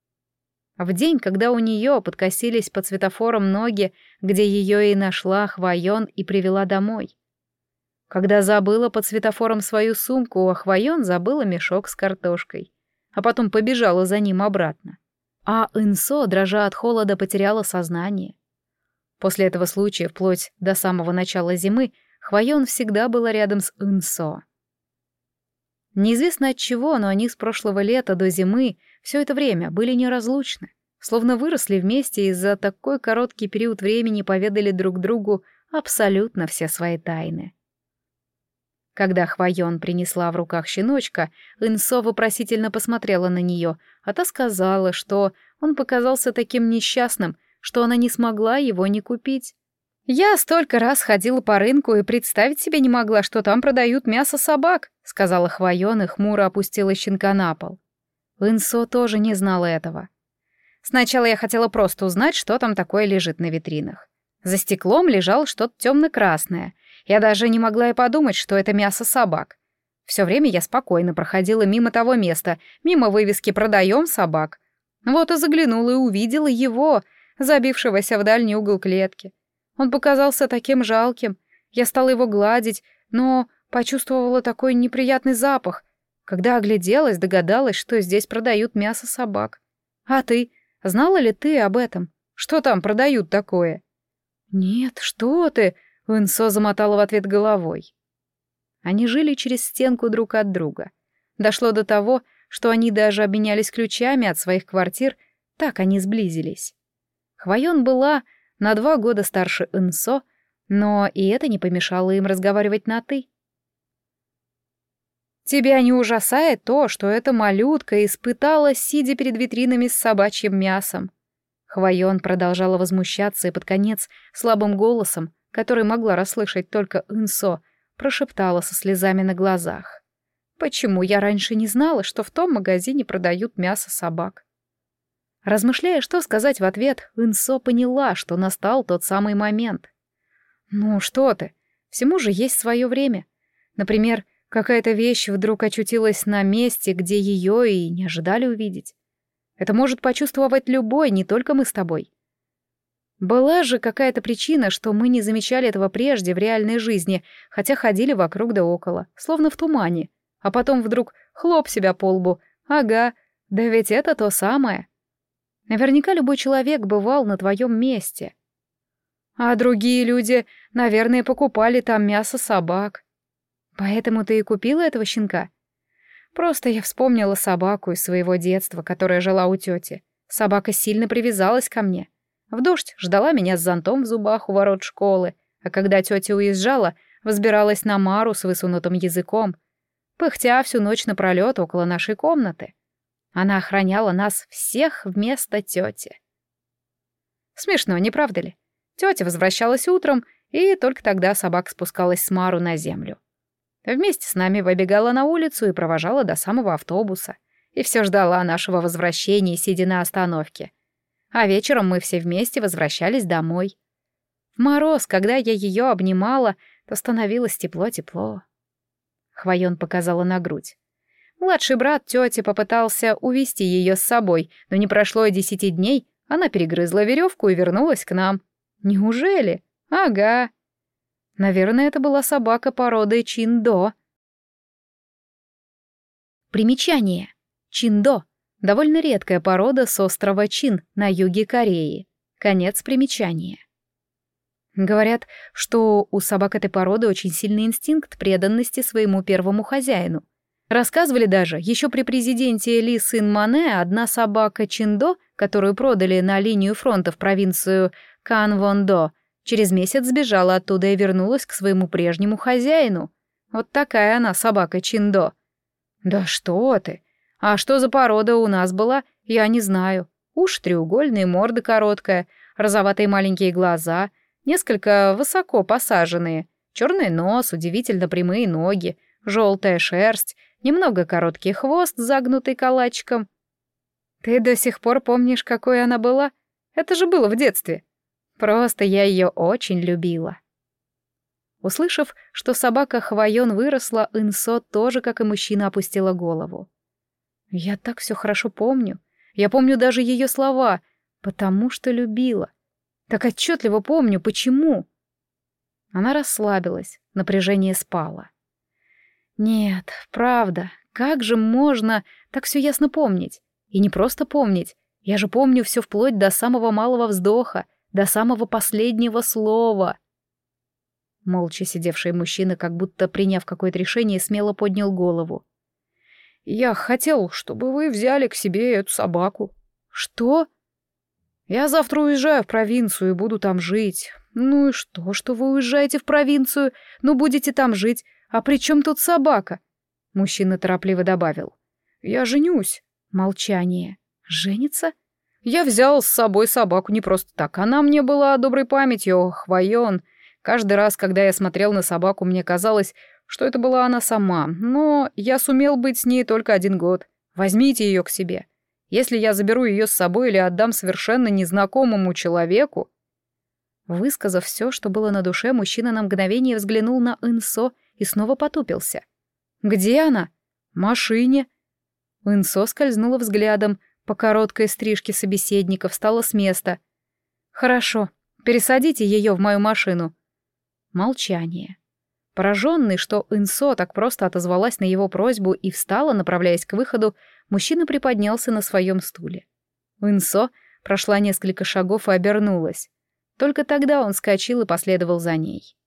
В день, когда у нее подкосились под светофором ноги, где ее и нашла Хвоен и привела домой. Когда забыла под светофором свою сумку, а Хвоен забыла мешок с картошкой, а потом побежала за ним обратно. А Инсо, дрожа от холода, потеряла сознание. После этого случая, вплоть до самого начала зимы, Хвоен всегда была рядом с Инсо. Неизвестно от чего, но они с прошлого лета до зимы все это время были неразлучны, словно выросли вместе и за такой короткий период времени поведали друг другу абсолютно все свои тайны. Когда Хвоен принесла в руках щеночка, Инсо вопросительно посмотрела на нее, а та сказала, что он показался таким несчастным, что она не смогла его не купить. «Я столько раз ходила по рынку и представить себе не могла, что там продают мясо собак», — сказала Хвоен и хмуро опустила щенка на пол. Инсо тоже не знала этого. Сначала я хотела просто узнать, что там такое лежит на витринах. За стеклом лежало что-то темно-красное. Я даже не могла и подумать, что это мясо собак. Все время я спокойно проходила мимо того места, мимо вывески «Продаем собак». Вот и заглянула и увидела его, забившегося в дальний угол клетки. Он показался таким жалким. Я стала его гладить, но почувствовала такой неприятный запах. Когда огляделась, догадалась, что здесь продают мясо собак. А ты? Знала ли ты об этом? Что там продают такое? Нет, что ты? Инсо замотала в ответ головой. Они жили через стенку друг от друга. Дошло до того, что они даже обменялись ключами от своих квартир, так они сблизились. Хвоен была на два года старше Инсо, но и это не помешало им разговаривать на «ты». «Тебя не ужасает то, что эта малютка испытала, сидя перед витринами с собачьим мясом?» Хвоен продолжала возмущаться и под конец слабым голосом, который могла расслышать только Инсо, прошептала со слезами на глазах. «Почему я раньше не знала, что в том магазине продают мясо собак?» Размышляя, что сказать в ответ, Инсо поняла, что настал тот самый момент. «Ну что ты, всему же есть свое время. Например, какая-то вещь вдруг очутилась на месте, где ее и не ожидали увидеть. Это может почувствовать любой, не только мы с тобой. Была же какая-то причина, что мы не замечали этого прежде в реальной жизни, хотя ходили вокруг да около, словно в тумане, а потом вдруг хлоп себя по лбу. Ага, да ведь это то самое. Наверняка любой человек бывал на твоем месте. А другие люди, наверное, покупали там мясо собак. Поэтому ты и купила этого щенка? Просто я вспомнила собаку из своего детства, которая жила у тети. Собака сильно привязалась ко мне. В дождь ждала меня с зонтом в зубах у ворот школы, а когда тетя уезжала, взбиралась на мару с высунутым языком, пыхтя всю ночь напролёт около нашей комнаты. Она охраняла нас всех вместо тети. Смешно, не правда ли? Тетя возвращалась утром, и только тогда собака спускалась с мару на землю. Вместе с нами выбегала на улицу и провожала до самого автобуса. И все ждала нашего возвращения, сидя на остановке. А вечером мы все вместе возвращались домой. В мороз, когда я ее обнимала, то становилось тепло-тепло. Хвоен показала на грудь. Младший брат тети попытался увести ее с собой, но не прошло и десяти дней, она перегрызла веревку и вернулась к нам. Неужели? Ага. Наверное, это была собака породы Чиндо. Примечание. Чиндо — довольно редкая порода с острова Чин на юге Кореи. Конец примечания. Говорят, что у собак этой породы очень сильный инстинкт преданности своему первому хозяину. Рассказывали даже, еще при президенте Ли Сын Мане одна собака Чиндо, которую продали на линию фронта в провинцию Канвондо, через месяц сбежала оттуда и вернулась к своему прежнему хозяину. Вот такая она, собака Чиндо. Да что ты! А что за порода у нас была, я не знаю. Уши треугольные, морда короткая, розоватые маленькие глаза, несколько высоко посаженные, черный нос, удивительно прямые ноги, желтая шерсть, немного короткий хвост, загнутый калачиком. Ты до сих пор помнишь, какой она была? Это же было в детстве. Просто я ее очень любила. Услышав, что собака Хвоен выросла, Инсо тоже, как и мужчина, опустила голову. Я так все хорошо помню. Я помню даже ее слова, потому что любила. Так отчетливо помню, почему. Она расслабилась, напряжение спало. Нет, правда, как же можно так все ясно помнить? И не просто помнить, я же помню все вплоть до самого малого вздоха, до самого последнего слова. Молча сидевший мужчина, как будто приняв какое-то решение, смело поднял голову. «Я хотел, чтобы вы взяли к себе эту собаку». «Что?» «Я завтра уезжаю в провинцию и буду там жить». «Ну и что, что вы уезжаете в провинцию? Ну, будете там жить. А при чем тут собака?» Мужчина торопливо добавил. «Я женюсь». Молчание. «Женится?» «Я взял с собой собаку не просто так. Она мне была доброй памятью, Хвоен. Каждый раз, когда я смотрел на собаку, мне казалось, что это была она сама. Но я сумел быть с ней только один год. Возьмите ее к себе. Если я заберу ее с собой или отдам совершенно незнакомому человеку...» Высказав все, что было на душе, мужчина на мгновение взглянул на Инсо и снова потупился. «Где она?» «В машине». Инсо скользнула взглядом по короткой стрижке собеседника, встала с места. «Хорошо, Пересадите ее в мою машину». Молчание. Пораженный, что Инсо так просто отозвалась на его просьбу и встала, направляясь к выходу, мужчина приподнялся на своем стуле. Инсо прошла несколько шагов и обернулась. Только тогда он вскочил и последовал за ней.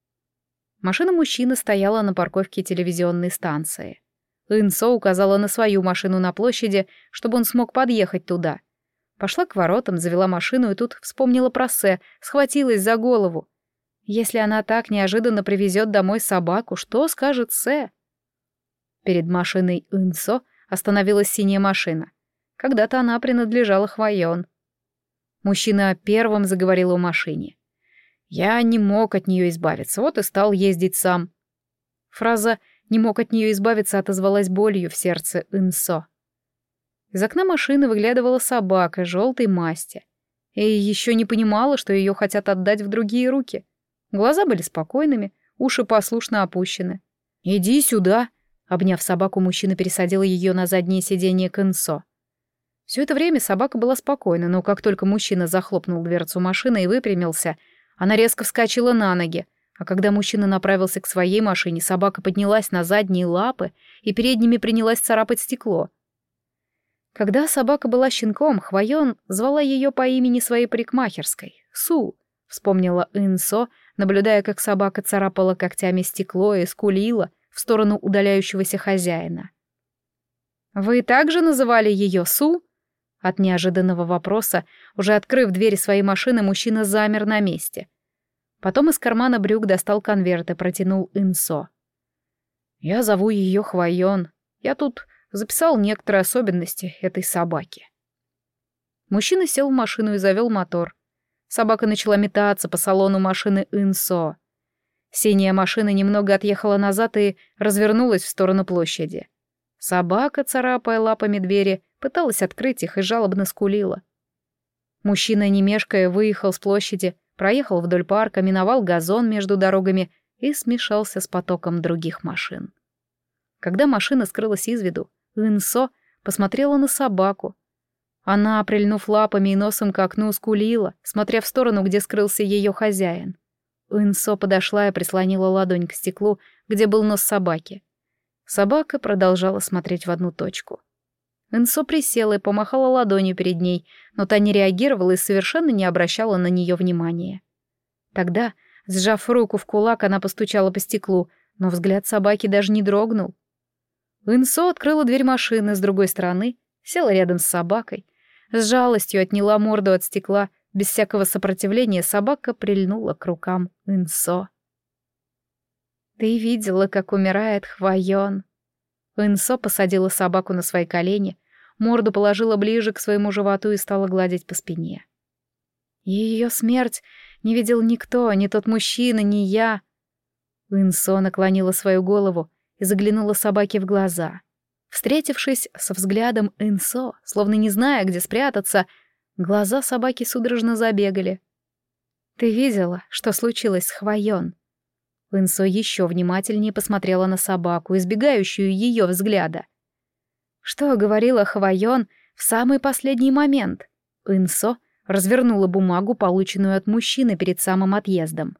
Машина мужчины стояла на парковке телевизионной станции. Инсо указала на свою машину на площади, чтобы он смог подъехать туда. Пошла к воротам, завела машину и тут вспомнила про Сэ, схватилась за голову. Если она так неожиданно привезет домой собаку, что скажет Сэ? Перед машиной Инсо остановилась синяя машина. Когда-то она принадлежала Хвайон. Мужчина первым заговорил о машине. «Я не мог от нее избавиться, вот и стал ездить сам». Фраза «не мог от нее избавиться» отозвалась болью в сердце Инсо. Из окна машины выглядывала собака желтой масти. И еще не понимала, что ее хотят отдать в другие руки. Глаза были спокойными, уши послушно опущены. «Иди сюда!» Обняв собаку, мужчина пересадил ее на заднее сиденье к Инсо. Все это время собака была спокойна, но как только мужчина захлопнул дверцу машины и выпрямился, она резко вскочила на ноги, а когда мужчина направился к своей машине, собака поднялась на задние лапы и передними принялась царапать стекло. Когда собака была щенком, Хвайон звала ее по имени своей парикмахерской — Су, вспомнила Инсо, наблюдая, как собака царапала когтями стекло и скулила в сторону удаляющегося хозяина. «Вы также называли ее Су?» От неожиданного вопроса, уже открыв двери своей машины, мужчина замер на месте. Потом из кармана брюк достал конверт и протянул Инсо. «Я зову ее Хвайон. Я тут записал некоторые особенности этой собаки». Мужчина сел в машину и завел мотор. Собака начала метаться по салону машины Инсо. Синяя машина немного отъехала назад и развернулась в сторону площади. Собака, царапая лапами двери, пыталась открыть их и жалобно скулила. Мужчина, не мешкая, выехал с площади, проехал вдоль парка, миновал газон между дорогами и смешался с потоком других машин. Когда машина скрылась из виду, Инсо посмотрела на собаку. Она, прильнув лапами и носом к окну, скулила, смотря в сторону, где скрылся ее хозяин. Инсо подошла и прислонила ладонь к стеклу, где был нос собаки. Собака продолжала смотреть в одну точку. Инсо присела и помахала ладонью перед ней, но та не реагировала и совершенно не обращала на нее внимания. Тогда, сжав руку в кулак, она постучала по стеклу, но взгляд собаки даже не дрогнул. Инсо открыла дверь машины с другой стороны, села рядом с собакой, с жалостью отняла морду от стекла, без всякого сопротивления собака прильнула к рукам Инсо. «Ты видела, как умирает Хвайон?» Инсо посадила собаку на свои колени, морду положила ближе к своему животу и стала гладить по спине. Ее смерть не видел никто, ни тот мужчина, ни я. Инсо наклонила свою голову и заглянула собаке в глаза. Встретившись со взглядом Инсо, словно не зная, где спрятаться, глаза собаки судорожно забегали. «Ты видела, что случилось с Хвайон?» Инсо еще внимательнее посмотрела на собаку, избегающую ее взгляда. Что говорила Хвайон в самый последний момент? Инсо развернула бумагу, полученную от мужчины перед самым отъездом.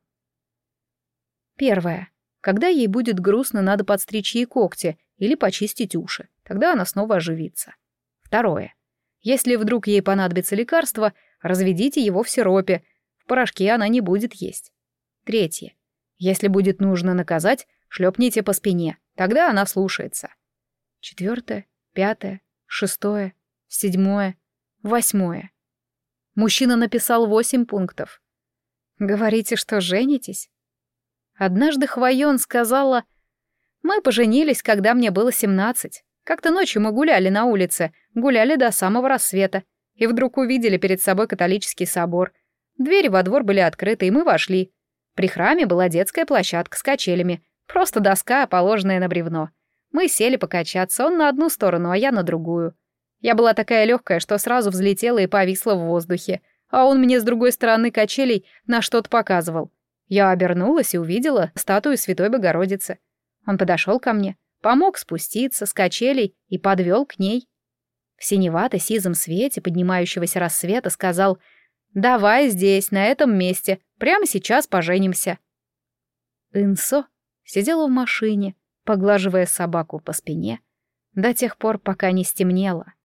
Первое. Когда ей будет грустно, надо подстричь ей когти или почистить уши. Тогда она снова оживится. Второе. Если вдруг ей понадобится лекарство, разведите его в сиропе. В порошке она не будет есть. Третье. Если будет нужно наказать, шлепните по спине. Тогда она слушается. Четвертое, пятое, шестое, седьмое, восьмое. Мужчина написал восемь пунктов. Говорите, что женитесь? Однажды Хвайон сказала: «Мы поженились, когда мне было семнадцать. Как-то ночью мы гуляли на улице, гуляли до самого рассвета, и вдруг увидели перед собой католический собор. Двери во двор были открыты, и мы вошли. При храме была детская площадка с качелями, просто доска, положенная на бревно. Мы сели покачаться, он на одну сторону, а я на другую. Я была такая легкая, что сразу взлетела и повисла в воздухе, а он мне с другой стороны качелей на что-то показывал. Я обернулась и увидела статую Святой Богородицы. Он подошел ко мне, помог спуститься с качелей и подвел к ней. В синевато-сизом свете поднимающегося рассвета сказал: Давай здесь, на этом месте, прямо сейчас поженимся». Инсо сидела в машине, поглаживая собаку по спине, до тех пор, пока не стемнело.